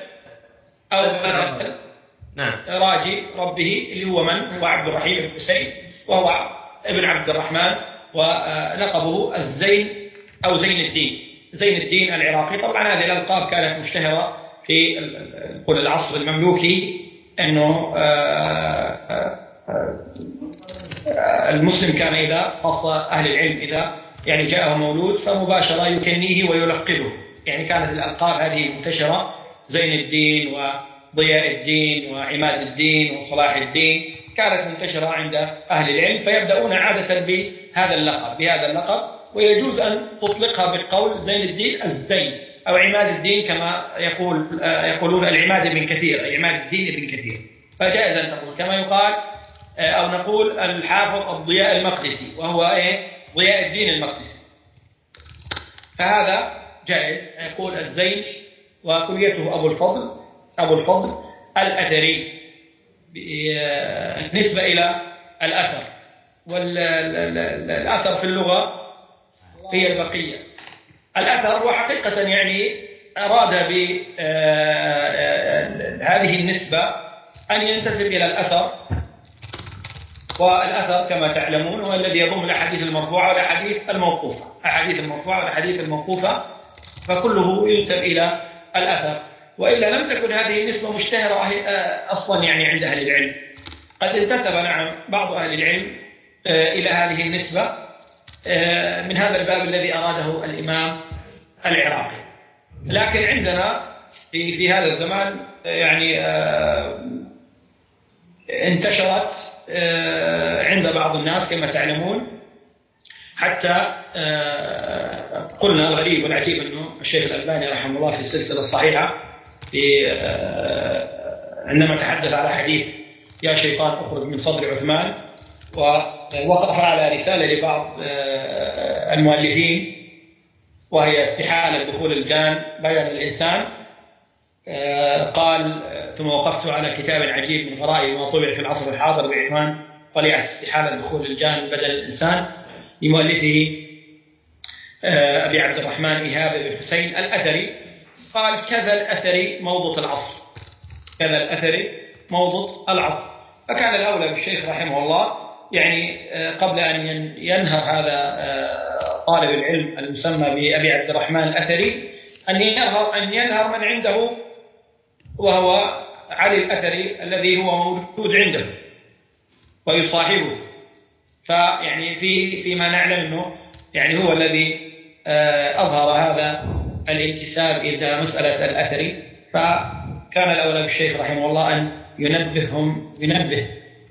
نعم. راجي ربه اللي هو من؟ هو عبد الرحيم بن حسين، وهو ابن عبد الرحمن، ولقبه الزين أو زين الدين العراقي. طبعا هذه الألقاب كانت مشتهرة في العصر المملوكي، أنه المسلم كان إذا خاصة أهل العلم إذا يعني جاءه مولود فمباشرة يكنيه ويلقبه، يعني كانت الألقاب هذه منتشرة، زين الدين وضياء الدين وعماد الدين وصلاح الدين، كانت منتشرة عند أهل العلم، فيبدأون عادة بهذا اللقب، ويجوز أن تطلقها بالقول زين الدين الزين، أو عماد الدين كما يقولون العماد بن كثير، عماد الدين بن كثير، فجائز أن تقول كما يقال، أو نقول الحافظ الضياء المقدسي، وهو ضياء الدين المقدسي، فهذا جائز. يقول الزين، وكنيته أبو الفضل الأثري، بالنسبة إلى الأثر، والأثر في اللغة هي البقية. الأثر هو حقيقة يعني أراد بهذه النسبة أن ينتسب إلى الأثر، والأثر كما تعلمون هو الذي يضم الأحاديث المرفوعة والأحاديث الموقوفة، فكله ينسب إلى الأثر، وإلا لم تكن هذه النسبة مشتهرة أصلا يعني عند أهل العلم. قد انتسب نعم بعض أهل العلم إلى هذه النسبة من هذا الباب الذي أراده الإمام العراقي، لكن عندنا في هذا الزمان يعني انتشرت عند بعض الناس كما تعلمون، حتى قلنا الغريب والعجيب أنه الشيخ الألباني رحمه الله في السلسلة الصحيحة عندما تحدث على حديث يا شيطان أخرج من صدر عثمان، ووقف على رسالة لبعض المؤلفين وهي استحالة دخول الجان بيان الإنسان، قال ثم وقفت على كتاب عجيب من غرائب ما طبع في العصر الحاضر بعنوان طليعة استحالة دخول الجان بدل الإنسان، لمؤلفه أبي عبد الرحمن إيهاب بن حسين الأثري. قال كذا الأثري موضط العصر. فكان الأولى بالشيخ رحمه الله يعني قبل أن ينهر هذا طالب العلم المسمى بأبي عبد الرحمن الأثري أن ينهر من عنده، وهو علي الأثري الذي هو موجود عنده ويصاحبه، فيعني فيما نعلم أنه يعني هو الذي أظهر هذا الانتساب إلى مسألة الأثري، فكان الأولى بالشيخ رحمه الله أن ينبه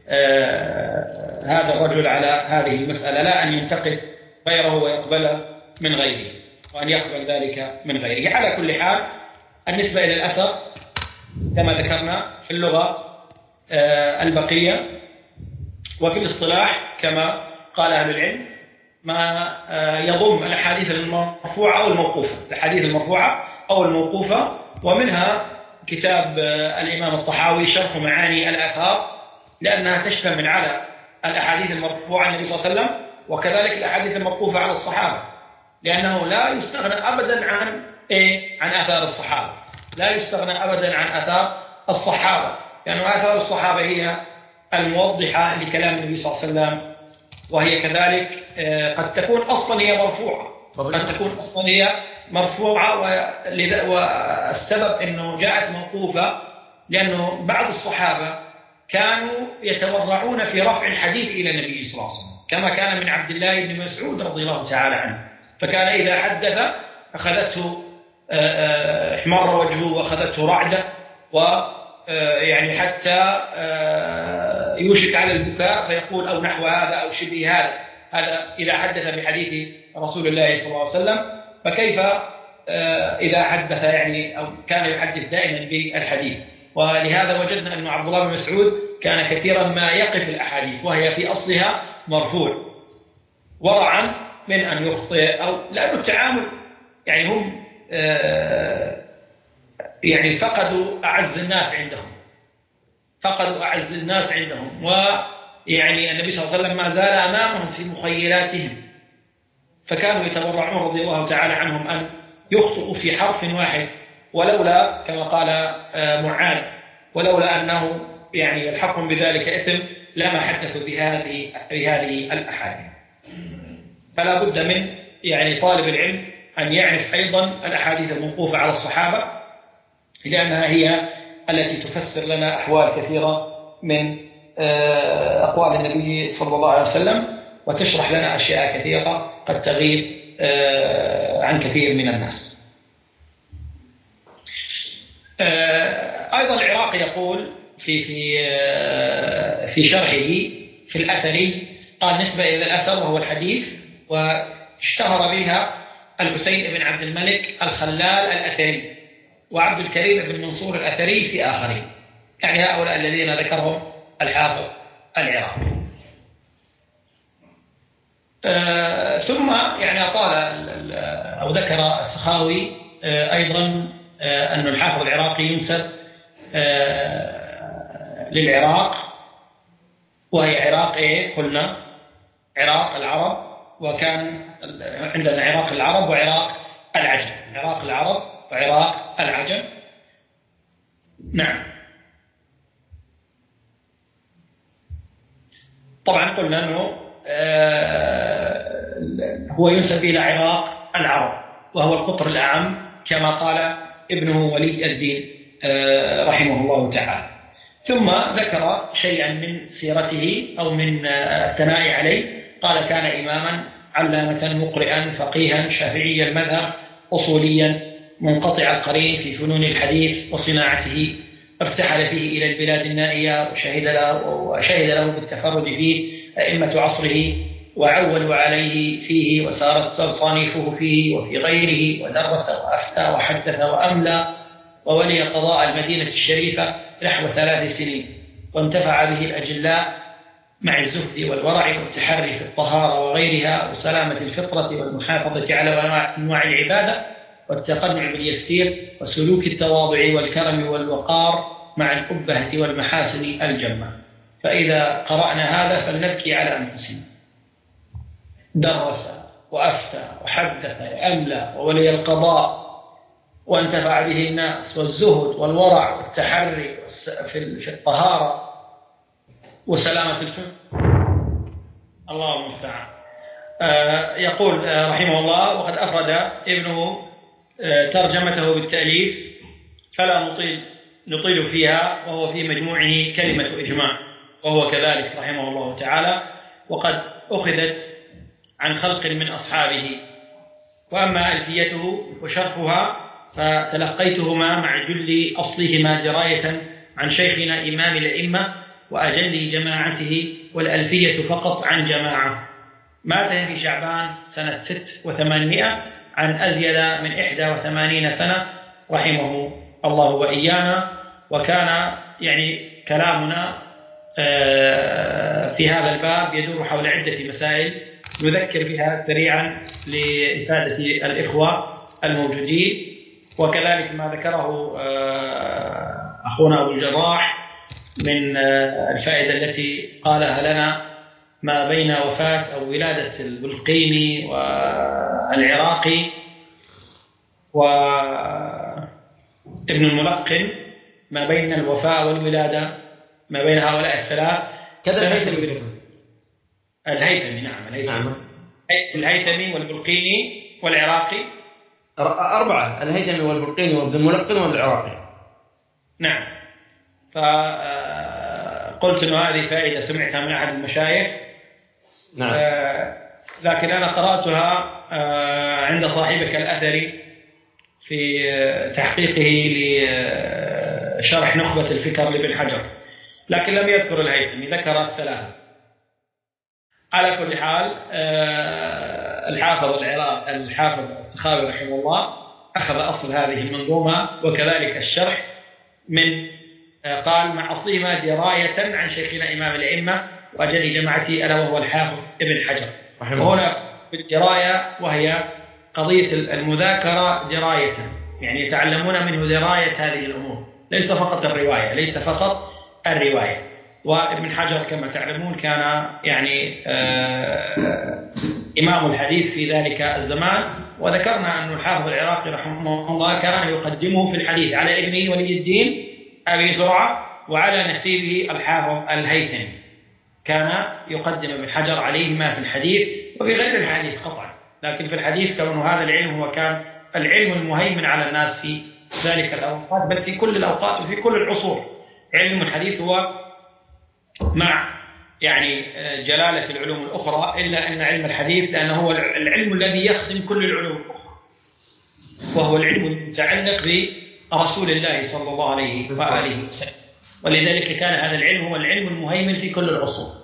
هذا الرجل على هذه المسألة، لا أن ينتقد غيره ويقبل من غيره، وأن يقبل ذلك من غيره. على كل حال النسبة إلى الأثر كما ذكرنا في اللغة البقية، وفي الاصطلاح كما قال أهل العلم ما يضم الأحاديث المرفوعة أو الموقوفة، ومنها كتاب الإمام الطحاوي شرح معاني الآثار، لأنها تشتمل على الأحاديث المرفوعة عن النبي صلى الله عليه وسلم وكذلك الأحاديث الموقوفة على الصحابة، لأنه لا يستغنى أبدا عن آثار الصحابة، لا يستغنى أبدا عن آثار الصحابة، لأن آثار الصحابة هي الموضحة لكلام النبي صلى الله عليه وسلم، وهي كذلك قد تكون أصلا هي مرفوعة، قد تكون أصلا هي مرفوعة، والسبب أنه جاءت موقوفة لأنه بعض الصحابة كانوا يتورعون في رفع الحديث إلى النبي صلى الله عليه وسلم، كما كان من عبد الله بن مسعود رضي الله تعالى عنه، فكان إذا حدث أخذته احمر وجهه وأخذته رعدة، ويعني حتى يوشك على البكاء فيقول أو نحو هذا أو شبه هذا إذا حدث بحديث رسول الله صلى الله عليه وسلم، فكيف إذا حدث يعني أو كان يحدث دائما بالحديث. ولهذا وجدنا أن عبد الله بن مسعود كان كثيرا ما يقف الأحاديث وهي في أصلها مرفوع، ورعا من أن يخطئ، أو لأنه التعامل يعني هم يعني فقدوا أعز الناس عندهم، فقدوا أعز الناس عندهم، ويعني النبي صلى الله عليه وسلم ما زال أمامهم في مخيلاتهم، فكانوا يتورعون رضي الله تعالى عنهم أن يخطئوا في حرف واحد، ولولا كما قال معاذ ولولا أنه يعني يلحقهم بذلك إثم لما حدثوا بهذه الأحاديث. فلا بد من يعني طالب العلم أن يعرف أيضا الأحاديث الموقوفة على الصحابة، لأنها هي التي تفسر لنا أحوال كثيرة من أقوال النبي صلى الله عليه وسلم، وتشرح لنا أشياء كثيرة قد تغيب عن كثير من الناس. أيضا العراقي يقول في شرحه في الأثري، قال نسبة إلى الأثر وهو الحديث، واشتهر بها الحسين بن عبد الملك الخلال الأثري وعبد الكريم بن منصور الأثري في آخرين، يعني هؤلاء الذين ذكرهم الحافظ العراقي. ثم يعني أطال أو ذكر السخاوي أيضا أن الحافظ العراقي ينسب للعراق، وهي عراق قلنا عراق العرب، وكان عندنا عراق العرب وعراق العجم، عراق العرب وعراق العجم. نعم، طبعا قلنا أنه هو ينسب إلى عراق العرب، وهو القطر الأعم كما قال ابنه ولي الدين رحمه الله تعالى. ثم ذكر شيئا من سيرته أو من الثناء عليه، قال كان إماما علامة مقرئا فقيها شافعي المذهب أصوليا منقطع القرين في فنون الحديث وصناعته، ارتحل فيه إلى البلاد النائية وشهد له بالتفرد فيه أئمة عصره، وعولوا عليه فيه، وسارت تصانيفه فيه وفي غيره، ودرس وأفتى وحدث وأملى، وولي قضاء المدينة الشريفة نحو 3 سنين، وانتفع به الأجلاء مع الزهد والورع والتحري في الطهارة وغيرها، وسلامة الفطرة والمحافظة على أنواع العبادة، والتقنع باليسير، وسلوك التواضع والكرم والوقار مع الأبهة والمحاسن الجمة. فإذا قرأنا هذا فلنبكي على أنفسنا. درس وأفتى وحدث وأملى وولي القضاء وانتفع به الناس، والزهد والورع والتحري في الطهارة وسلامة الفم. الله المستعان. يقول رحمه الله: وقد أفرد ابنه ترجمته بالتأليف فلا نطيل فيها، وهو في مجموعه كلمة إجماع، وهو كذلك رحمه الله تعالى، وقد أخذت عن خلق من أصحابه. وأما ألفيته وشرحها فتلقيتهما مع جل أصلهما دراية عن شيخنا إمام الأئمة وأجل جماعته، والألفية فقط عن جماعة. مات في شعبان سنة 8600 عن أزيد من 81 سنة رحمه الله وإيانا. وكان يعني كلامنا في هذا الباب يدور حول عدة مسائل نذكر بها سريعا لإفادة الإخوة الموجودين. وكذلك ما ذكره أخونا أبو الجراح من الفائدة التي قالها لنا ما بين وفاة أو ولادة البلقيني والعراقي وابن الملقن، ما بين الوفاة والولادة ما بين هؤلاء الثلاث. كذا الهيثمي. الهيثمي نعم الهيثمي والبلقيني والعراقي 4، الهيثمي والبلقيني وابن الملقن والعراقي. نعم. فقلت أنه هذه فائدة سمعتها من أحد المشايخ. نعم. لكن أنا قرأتها عند صاحبك الأثري في تحقيقه لشرح نخبة الفكر لابن حجر، لكن لم يذكر الهيثمي، ذكر الثلاثة. على كل حال الحافظ السخاوي رحمه الله أخذ أصل هذه المنظومة وكذلك الشرح من قال مع أصلهما دراية عن شيخنا إمام الأئمة وأجل جماعتي ألا وهو الحافظ ابن حجر. وهنا بالدراية وهي قضية المذاكرة دراية، يعني يتعلمون منه دراية هذه الأمور، ليس فقط الرواية. وابن حجر كما تعلمون كان يعني إمام الحديث في ذلك الزمان، وذكرنا أن الحافظ العراقي رحمه الله كان يقدمه في الحديث على ابنه ولي الدين أبي زرعة وعلى نسيبه الحافظ الهيثمي، كان يقدم ابن حجر عليهما في الحديث وفي غير الحديث قطعا، لكن في الحديث كونه هذا العلم هو كان العلم المهيمن على الناس في ذلك الأوقات، بل في كل الأوقات وفي كل العصور. علم الحديث هو مع يعني جلالة العلوم الأخرى، إلا أن علم الحديث لأنه هو العلم الذي يخدم كل العلوم الأخرى، وهو العلم المتعلق برسول الله صلى الله عليه وآله وسلم، ولذلك كان هذا العلم هو العلم المهيمن في كل العصور.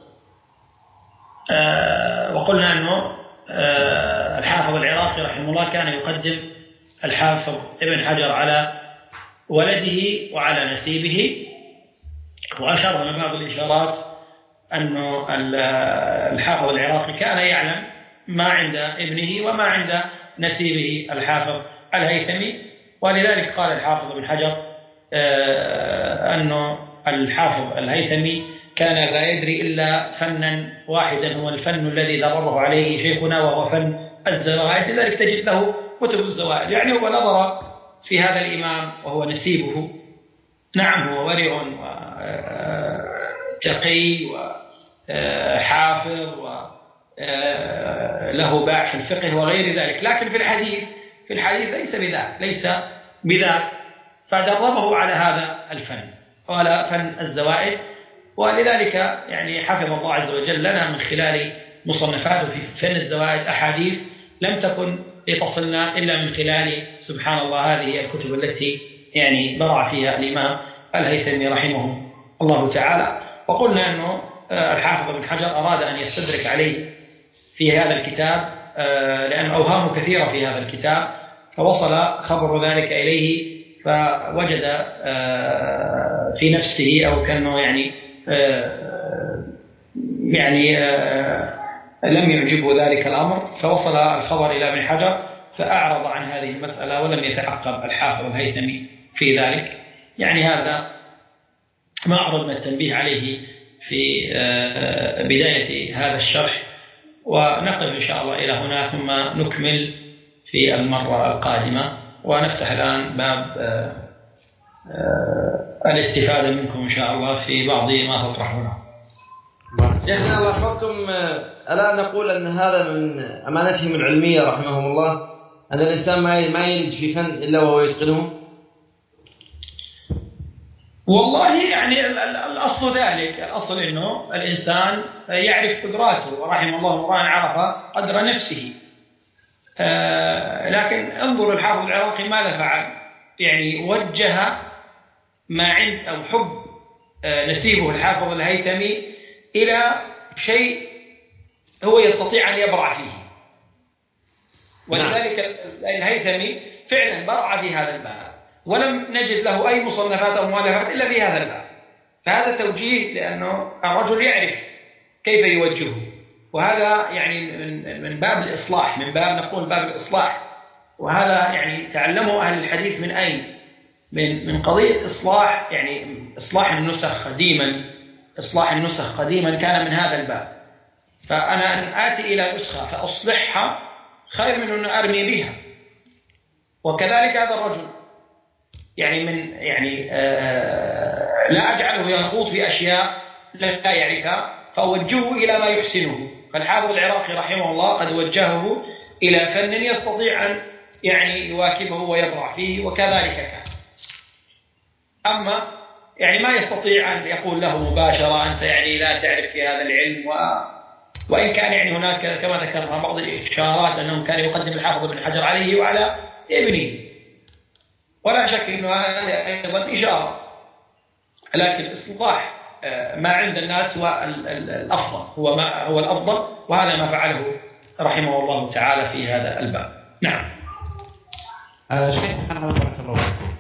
وقلنا أنه الحافظ العراقي رحمه الله كان يقدم الحافظ ابن حجر على ولده وعلى نسيبه، وأشرنا بعض الإشارات أنه الحافظ العراقي كان يعلم ما عند ابنه وما عند نسيبه الحافظ الهيثمي، ولذلك قال الحافظ ابن حجر أنه الحافظ الهيثمي كان لا يدري إلا فنا واحدا هو الفن الذي دربه عليه شيخنا وهو فن الزوائد، لذلك تجد له كتب الزوائد. يعني هو نظر في هذا الإمام وهو نسيبه، نعم هو ورع وتقي وحافظ وله باع في الفقه وغير ذلك، لكن في الحديث ليس بذاك، فدربه على هذا الفن وعلى فن الزوائد. ولذلك يعني حفظ الله عز وجل لنا من خلال مصنفاته في فن الزوائد أحاديث لم تكن لتصلنا إلا من خلال سبحان الله هذه الكتب التي يعني برع فيها الإمام الهيثمي رحمه الله تعالى. وقلنا أنه الحافظ ابن حجر أراد أن يستدرك عليه في هذا الكتاب لأن أوهام كثيرة في هذا الكتاب، فوصل خبر ذلك إليه فوجد في نفسه أو كأنه لم يعجبه ذلك الأمر، فوصل الخبر إلى ابن حجر فأعرض عن هذه المسألة ولم يتعقب الحافظ الهيثمي في ذلك. يعني هذا ما أردنا التنبيه عليه في بداية هذا الشرح، ونقف إن شاء الله إلى هنا ثم نكمل في المرة القادمة، ونفتح الآن باب الاستفادة منكم إن شاء الله في بعض ما تطرحونه. شيخنا الله يحفظكم، ألا نقول أن هذا من أمانتهم العلمية رحمهم الله أن الإنسان ما يلج في فن إلا وهو يتقنه؟ والله يعني الأصل ذلك، الأصل إنه الإنسان يعرف قدراته، ورحم الله امرأ عرف قدر نفسه. لكن انظر الحافظ العراقي ماذا فعل، يعني وجه ما عند أو حب نسيبه الحافظ الهيثمي إلى شيء هو يستطيع أن يبرع فيه، ولذلك الهيثمي فعلا برع في هذا الباب، ولم نجد له أي مصنفات أو مؤلفات إلا في هذا الباب. فهذا توجيه لأنه الرجل يعرف كيف يوجهه، وهذا يعني من باب الإصلاح، من باب نقول باب الإصلاح، وهذا يعني تعلموا أهل الحديث من أين؟ من قضية إصلاح، يعني إصلاح النسخ قديما. إصلاح النسخ قديما كان من هذا الباب. فأنا أن آتي إلى نسخة فأصلحها خير من أن أرمي بها. وكذلك هذا الرجل يعني لا أجعله يخوض في أشياء لا يعرفها فأوجهه إلى ما يحسنه. فالحافظ العراقي رحمه الله قد وجهه إلى فن يستطيع أن يعني يواكبه ويبرع فيه، وكذلك كان. أما يعني ما يستطيع أن يقول له مباشرة أنت يعني لا تعرف في هذا العلم، وإن كان يعني هناك كما ذكرنا بعض الإشارات أنه كان يقدم الحافظ ابن حجر عليه وعلى ابنه، ولا شك أنه هذا أيضا إشارة، لكن إصلاح ما عند الناس هو الأفضل، هو الأفضل، وهذا ما فعله رحمه الله تعالى في هذا الباب. نعم. شيخنا بارك الله فيكم،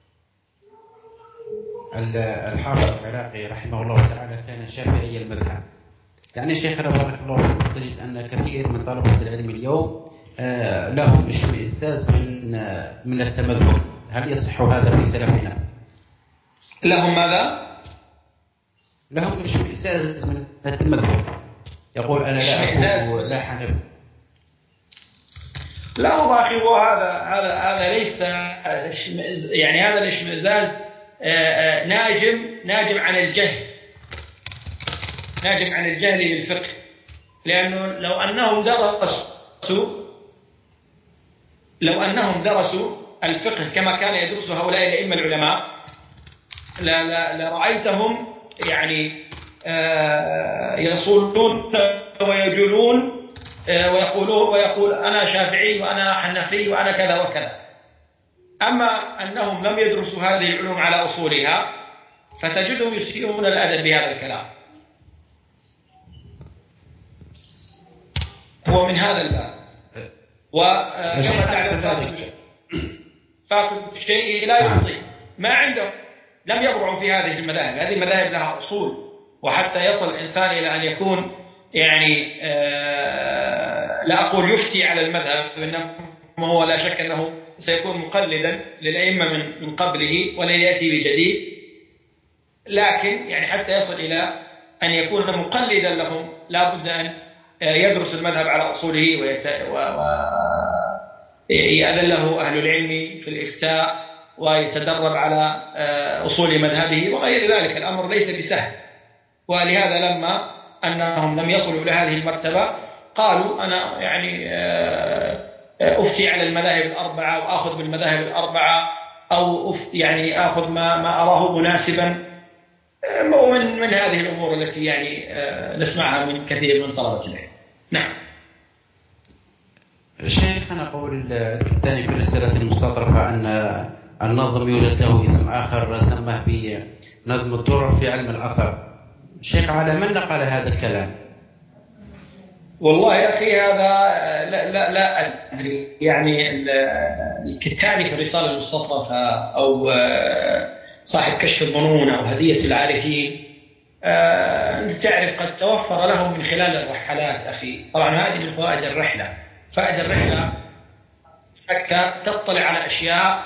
الحافظ العراقي رحمه الله تعالى كان شافعي المذهب. يعني شيخنا بارك الله فيكم تجد أن كثير من طلبة العلم اليوم لهم اشمئزاز من التمذهب. هل يصح هذا في سلفنا؟ لهم ماذا؟ لهم اشمئزاز من التمذهب، يقول أنا لا أكون لا حنف. لا والله أخي، هذا ليس يعني هذا الاشمئزاز ناجم عن الجهل، ناجم عن الجهل بالفقه. لأنه لو أنهم درسوا الفقه كما كان يدرس هؤلاء الأئمة العلماء لرأيتهم يعني يصولون ويجولون ويقول أنا شافعي وأنا حنفي وأنا كذا وكذا. أما أنهم لم يدرسوا هذه العلوم على أصولها فتجدهم يسيئون الأدب بهذا الكلام. هو من هذا الباب. وكما تعلم فاقد الشيء لا يعطي، ما عندهم، لم يبرعوا في هذه المذاهب. هذه المذاهب لها أصول، وحتى يصل الإنسان إلى أن يكون يعني لا أقول يفتي على المذهب، إنما هو لا شك أنه سيكون مقلدا للأئمة من قبله ولن يأتي بجديد، لكن يعني حتى يصل إلى أن يكون مقلدا لهم لا بد أن يدرس المذهب على أصوله ويأذن له أهل العلم في الإفتاء ويتدرب على أصول مذهبه وغير ذلك. الأمر ليس بسهل. ولهذا لما أنهم لم يصلوا إلى هذه المرتبة قالوا أنا يعني أفتي على المذاهب الأربعة وأخذ بالمذاهب الأربعة، أو يعني أخذ ما أراه مناسبا، من هذه الأمور التي يعني نسمعها من كثير من طلبة العلم. نعم. شيخنا قول الكتاني في الرسالة المستطرفة أن النظم يوجد له اسم آخر سماه بنظم الدرر في علم الأثر. الشيخ على من نقل هذا الكلام؟ والله يا أخي هذا لا أدري. يعني الكتاني في الرسالة المستطرفة أو صاحب كشف الظنون أو هدية العارفين أنت تعرف قد توفر لهم من خلال الرحلات أخي. طبعا هذه من فوائد الرحلة. فائدة الرحلة أنك تطلع على أشياء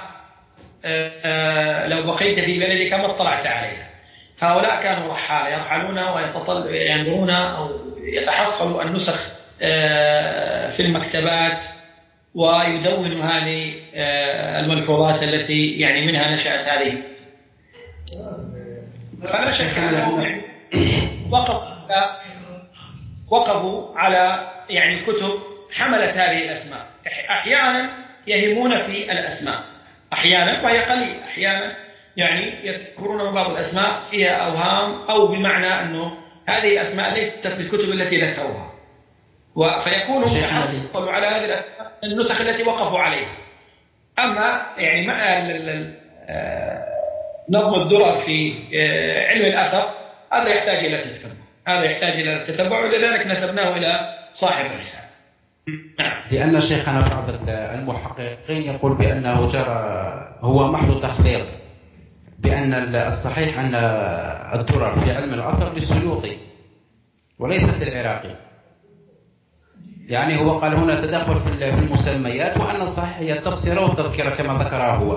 لو بقيت في بلدك ما اطلعت عليها. فهؤلاء كانوا رحالة يرحلون وينظرون أو يتحصلوا النسخ في المكتبات ويدونوا هذه الملحوظات التي يعني منها نشأت هذه. فلا شك أنهم وقفوا على يعني كتب حملت هذه الأسماء. أحيانا يهمون في الأسماء أحيانا، وهي قليل. أحيانا يعني يذكرون بعض الأسماء فيها أوهام أو بمعنى أنه هذه الأسماء ليست في الكتب التي ذكروها، فيكونوا تحصلوا على هذه النسخ التي وقفوا عليها. أما يعني نظم الدرر في علم الأثر هذا يحتاج إلى تتبع، هذا يحتاج إلى التتبع، ولذلك نسبناه إلى صاحب الرسالة. لأن شيخنا بعض المحققين يقول بأنه هو محض تخليط، بأن الصحيح أن الدرر في علم الأثر للسيوطي وليست للعراقي. يعني هو قال هنا تداخل في المسميات، وأن الصحيح هي التبصرة والتذكرة كما ذكرها هو.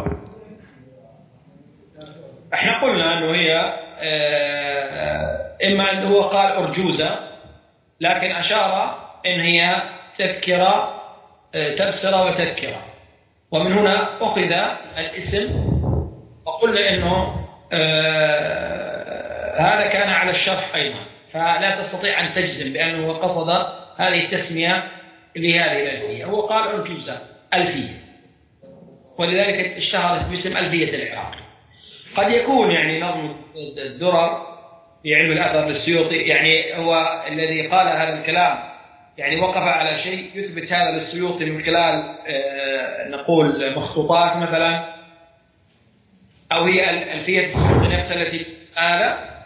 احنا قلنا أنه هي إما أن هو قال أرجوزة، لكن أشار إن هي تذكرة، تبصرة وتذكرة، ومن هنا أخذ الاسم، وقلنا إنه هذا كان على الشرح أيضا، فلا تستطيع أن تجزم بأنه قصد هذه التسمية لهذه الألفية. هو قال أرجوزة ألفية، ولذلك اشتهرت باسم ألفية العراقي. قد يكون يعني نظم الدرر في علم الأثر للسيوطي، يعني هو الذي قال هذا الكلام يعني وقف على شيء يثبت هذا للسيوطي من خلال نقول مخطوطات مثلا، أو هي ألفية السيوطي نفسها التي هذا.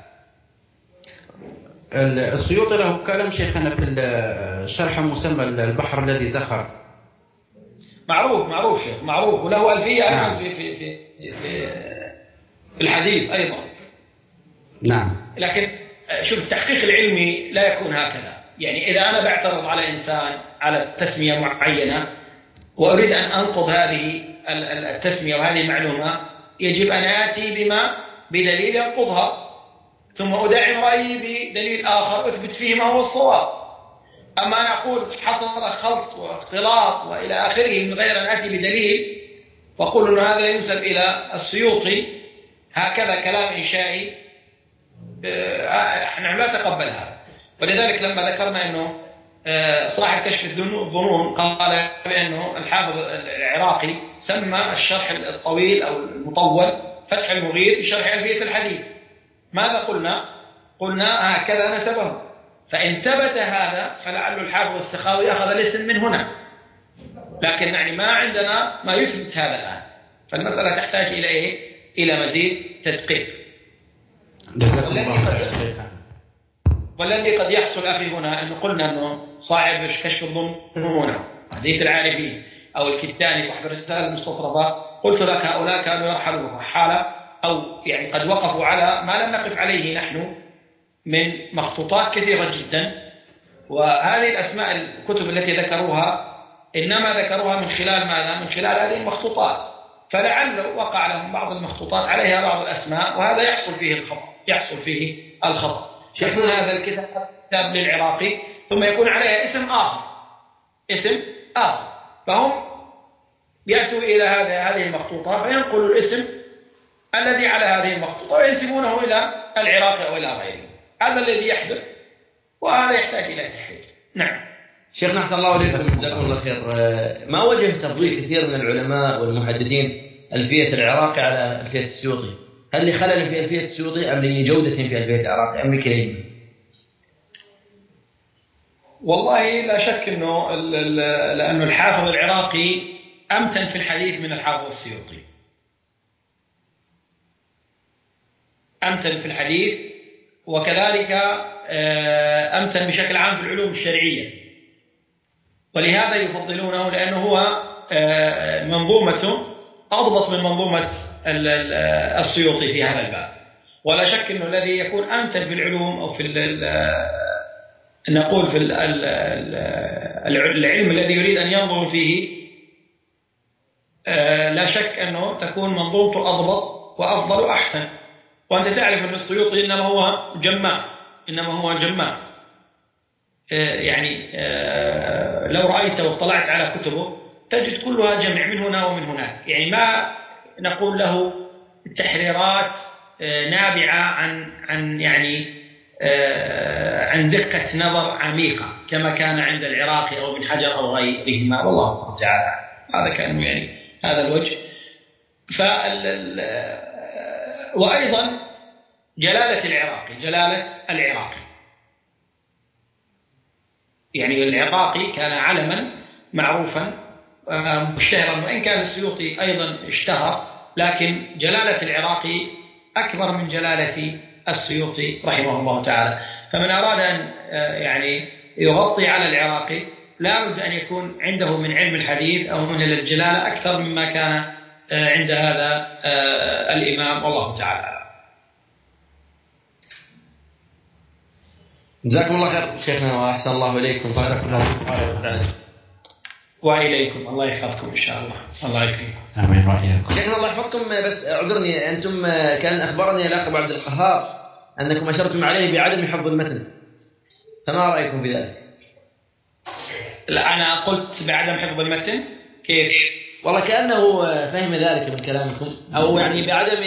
السيوطي له كلام شيخنا في شرح مسمى البحر الذي زخر، معروف شيخ، معروف، وله ألفية أيضا نعم. في الحديث أيضا. نعم. لكن شوف التحقيق العلمي لا يكون هكذا، يعني إذا أنا بعترض على إنسان على تسمية معينة وأريد أن أنقض هذه التسمية وهذه المعلومة، يجب أن آتي بدليل ينقضها، ثم أدعم رأيي بدليل آخر أثبت فيه ما هو الصواب. أما أنا أقول حصل خلط واختلاط وإلى آخره من غير أن آتي بدليل وأقول أن هذا ينسب إلى السيوطي، هكذا كلام إنشائي، نحن لا نتقبل هذا. ولذلك لما ذكرنا أنه صاحب كشف الظنون قال بأنه الحافظ العراقي سمى الشرح الطويل أو المطول فتح المغيث بشرح ألفية الحديث، ماذا قلنا؟ قلنا هكذا نسبه، فإن ثبت هذا فلعل الحافظ السخاوي أخذ الاسم من هنا، لكن يعني ما عندنا ما يثبت هذا الآن، فالمسألة تحتاج إلى إيه؟ إلى مزيد تدقيق. والذي قد يحصل أخي هنا أنه قلنا أنه صاحب كشف الظنون حديث العارفين أو الكتاني صاحب الرسالة المستطرفة، قلت لك هؤلاء كانوا يرحلوا رحالة، أو يعني قد وقفوا على ما لم نقف عليه نحن من مخطوطات كثيرة جدا، وهذه الأسماء الكتب التي ذكروها إنما ذكروها من خلال ماذا؟ من خلال هذه المخطوطات، فلعل وقع لهم بعض المخطوطات عليها بعض الأسماء، وهذا يحصل فيه الخطأ. شيخنا هذا الكتاب للعراقي ثم يكون عليها اسم آخر، فهم يأتوا إلى هذه المخطوطة فينقلوا الاسم الذي على هذه المخطوطة وينسبونه إلى العراقي أو إلى غيره. هذا الذي يحدث، وهذا يحتاج إلى تحقيق. نعم. شيخنا أحسن الله عليكم، جزاكم الله خير. ما وجه تفضيل كثير من العلماء والمحدثين ألفية العراقي على ألفية السيوطي؟ هل لخلل في ألفية السيوطي أم لجودة في ألفية العراقي أم لكليهما؟ والله لا شك أنه لأن الحافظ العراقي أمتن في الحديث من الحافظ السيوطي، أمتن في الحديث، وكذلك أمتن بشكل عام في العلوم الشرعية، ولهذا يفضلونه لأنه هو منظومته أضبط من منظومة السيوطي في هذا الباب. ولا شك أنه الذي يكون أمتن في العلوم أو في نقول في العلم الذي يريد أن ينظر فيه، لا شك أنه تكون منظومته أضبط وأفضل وأحسن. وأنت تعرف أن السيوطي إنما هو جماع يعني لو رأيت واطلعت على كتبه تجد كلها جمع من هنا ومن هناك، يعني ما نقول له تحريرات نابعة عن يعني عن دقة نظر عميقة كما كان عند العراقي أو ابن حجر أو غيرهما، والله تعالى هذا كان يعني هذا الوجه. وأيضا جلالة العراقي يعني العراقي كان علما معروفا مشتهرا، وإن كان السيوطي أيضا اشتهر، لكن جلالة العراقي أكبر من جلالة السيوطي رحمه الله تعالى. فمن أراد أن يعني يغطي على العراقي لا بد أن يكون عنده من علم الحديث أو من الجلالة أكثر مما كان عند هذا الإمام، والله تعالى. جزاكم الله خير شيخنا وأحسن الله إليكم. بارك الله فيكم وإليكم. الله يحفظكم إن شاء الله. الله يكرمكم. آمين وإياكم. شيخنا الله يحفظكم. بس اعذرني، أنتم كان أخبرني الأخ أبو عبد القهار أنكم أشرتم عليه بعدم حفظ المتن، فما رأيكم في ذلك؟ لا أنا قلت بعدم حفظ المتن. كيف؟ والله كأنه فهم ذلك من كلامكم، أو يعني بعدم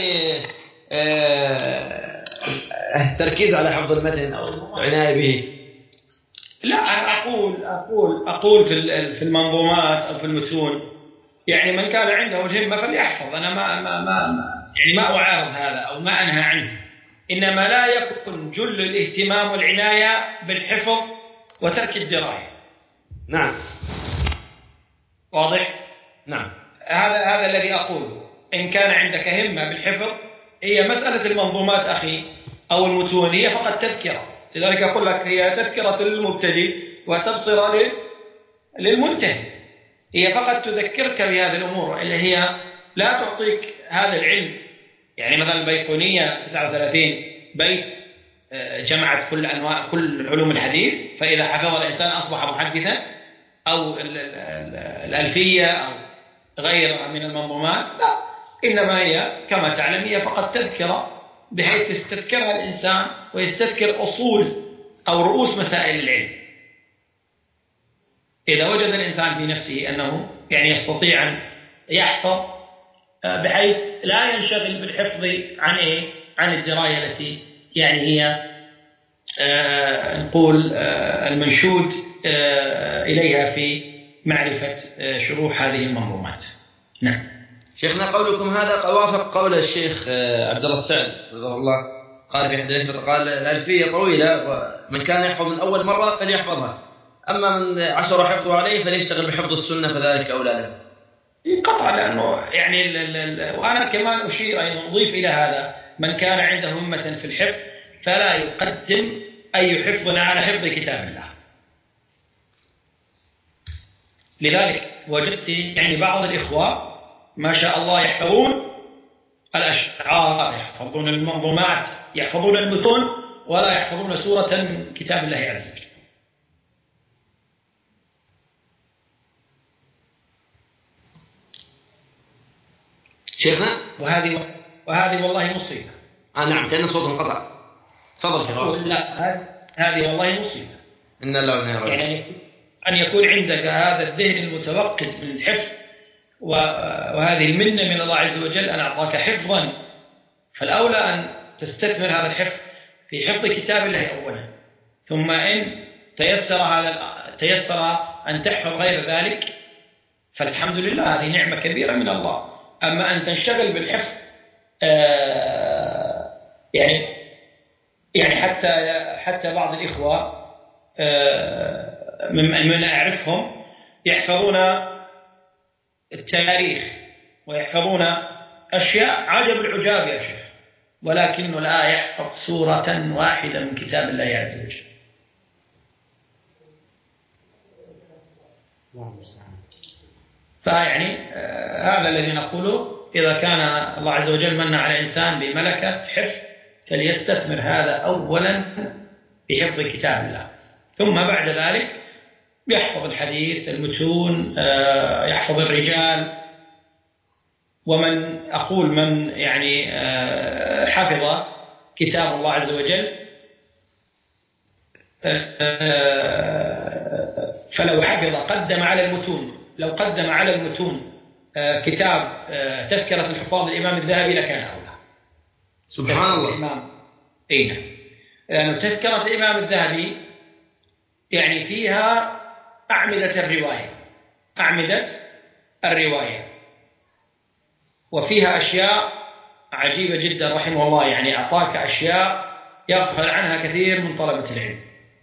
التركيز على حفظ المتن أو عناية به. لا أنا أقول في المنظومات أو في المتون، يعني من كان عنده الهمة فليحفظ. أنا ما أعارض هذا أو ما أنهى عنه، إنما لا يكون جل الاهتمام والعناية بالحفظ وترك الدراية. نعم واضح؟ نعم. هذا الذي أقوله. إن كان عندك همة بالحفظ، هي مسألة المنظومات أخي أو المتون هي فقط تذكرة، لذلك أقول لك هي تذكرة للمبتدئ وتبصرة للمنتهي. هي فقط تذكرك بهذه الأمور اللي هي لا تعطيك هذا العلم. يعني مثلا البيقونية 39 بيت جمعت كل أنواع كل علوم الحديث، فإذا حفظ الإنسان أصبح محدثا، أو الألفية أو غيرها من المنظومات. لا، إنما هي كما تعلم هي فقط تذكرة، بحيث يستذكرها الإنسان ويستذكر أصول أو رؤوس مسائل العلم. إذا وجد الإنسان في نفسه أنه يعني يستطيع أن يحفظ بحيث لا ينشغل بالحفظ عن الدراية التي يعني هي نقول المنشود إليها في معرفة شروح هذه المنظومات. نعم. شيخنا قولكم هذا وافق قول الشيخ عبد الله السعد رضي الله، قال في حديث قال الألفية طويلة ومن كان يحفظ من أول مرة فليحفظها، أما من 10 حفظوا عليه فليشتغل بحفظ السنة فذلك أولى له. قطعا، لأنه يعني وأنا كمان أشير أيضا أضيف إلى هذا من كان عنده همة في الحفظ فلا يقدم أي حفظ على حفظ كتاب الله. لذلك وجدت يعني بعض الإخوة ما شاء الله يحفظون الأشعار، يحفظون المنظومات، يحفظون المتون، ولا يحفظون سورة من كتاب الله عز وجل. شيخنا وهذه والله مصيبة. نعم، كأن صوت انقطع. تفضل شيخ. لا، هذه والله مصيبة. إن الله ونعم الوكيل. يعني أن يكون عندك هذا الذهن المتوقد من الحفظ، وهذه المنة من الله عز وجل أن أعطاك حفظا، فالأولى أن تستثمر هذا الحفظ في حفظ كتاب الله أولا، ثم إن تيسر أن تحفظ غير ذلك فالحمد لله، هذه نعمة كبيرة من الله. أما أن تنشغل بالحفظ يعني حتى بعض الإخوة من أعرفهم يحفظون التاريخ ويحفظون أشياء عجب العجاب يا شيخ، ولكنه لا يحفظ سورة واحدة من كتاب الله عز وجل. فيعني هذا الذي نقوله، إذا كان الله عز وجل من على إنسان بملكة حفظ فليستثمر هذا أولا بحفظ كتاب الله، ثم بعد ذلك يحفظ الحديث، المتون، يحفظ الرجال. ومن يعني حفظ كتاب الله عز وجل فلو حفظ قدم على المتون، لو قدم على المتون كتاب تذكرة الحفاظ الإمام الذهبي لكان أولى. سبحان الله. الإمام نعم، لأن تذكرة الإمام الذهبي يعني فيها أعمدة الرواية، وفيها أشياء عجيبة جدا رحمه الله، يعني أعطاك أشياء يغفل عنها كثير من طلبة العلم.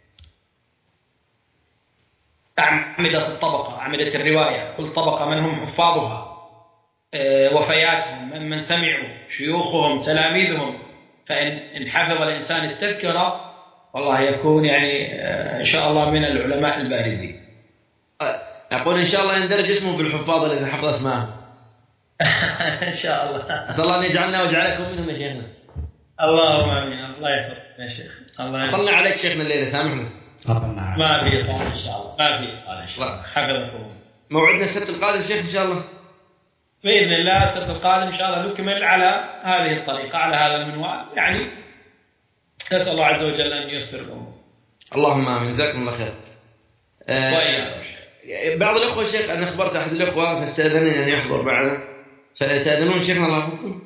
أعمدة الطبقة، أعمدة الرواية، كل طبقة من هم حفاظها، وفياتهم، من سمعوا، شيوخهم، تلاميذهم. فإن حفظ الإنسان التذكرة والله يكون يعني إن شاء الله من العلماء البارزين. أقول إن شاء الله يندرج اسمه بالحفاظ الذي حفظ اسمه. إن شاء الله. أسأل الله أن يجعلنا ويجعلكم منهم يا شيخنا. اللهم آمين. الله يحفظك يا شيخ. الله طلع عليك شيخنا الليلة، سامحنا. ما في طال إن شاء الله، ما في طال إن شاء الله. حفظكم. موعدنا السبت القادم شيخ إن شاء الله. بإذن الله السبت القادم إن شاء الله نكمل على هذه الطريقة، على هذا المنوال، يعني نسأل الله عز وجل أن ييسر الأمور. اللهم آمين. جزاكم الله خير. بعض الأخوة شيخ، أنا أخبرت أحد الأخوة فاستأذنني أن يحضر معنا، فتأذنون شيخنا الله يحفظكم؟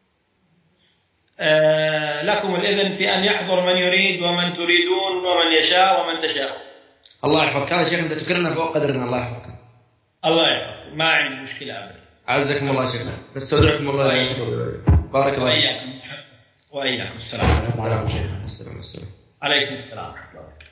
لكم الإذن في أن يحضر من يريد ومن تريدون ومن يشاء ومن تشاء. الله يحفظك. هذا شيخ أنت تكرمنا فوق قدرنا. الله يحفظك. الله يحفظك. ما عندي مشكلة أبدا. عزكم الله شيخنا. نستودعكم الله. بارك الله وإياكم. وإياكم. السلام عليكم. وعليكم السلام. عليكم السلام ورحمة الله.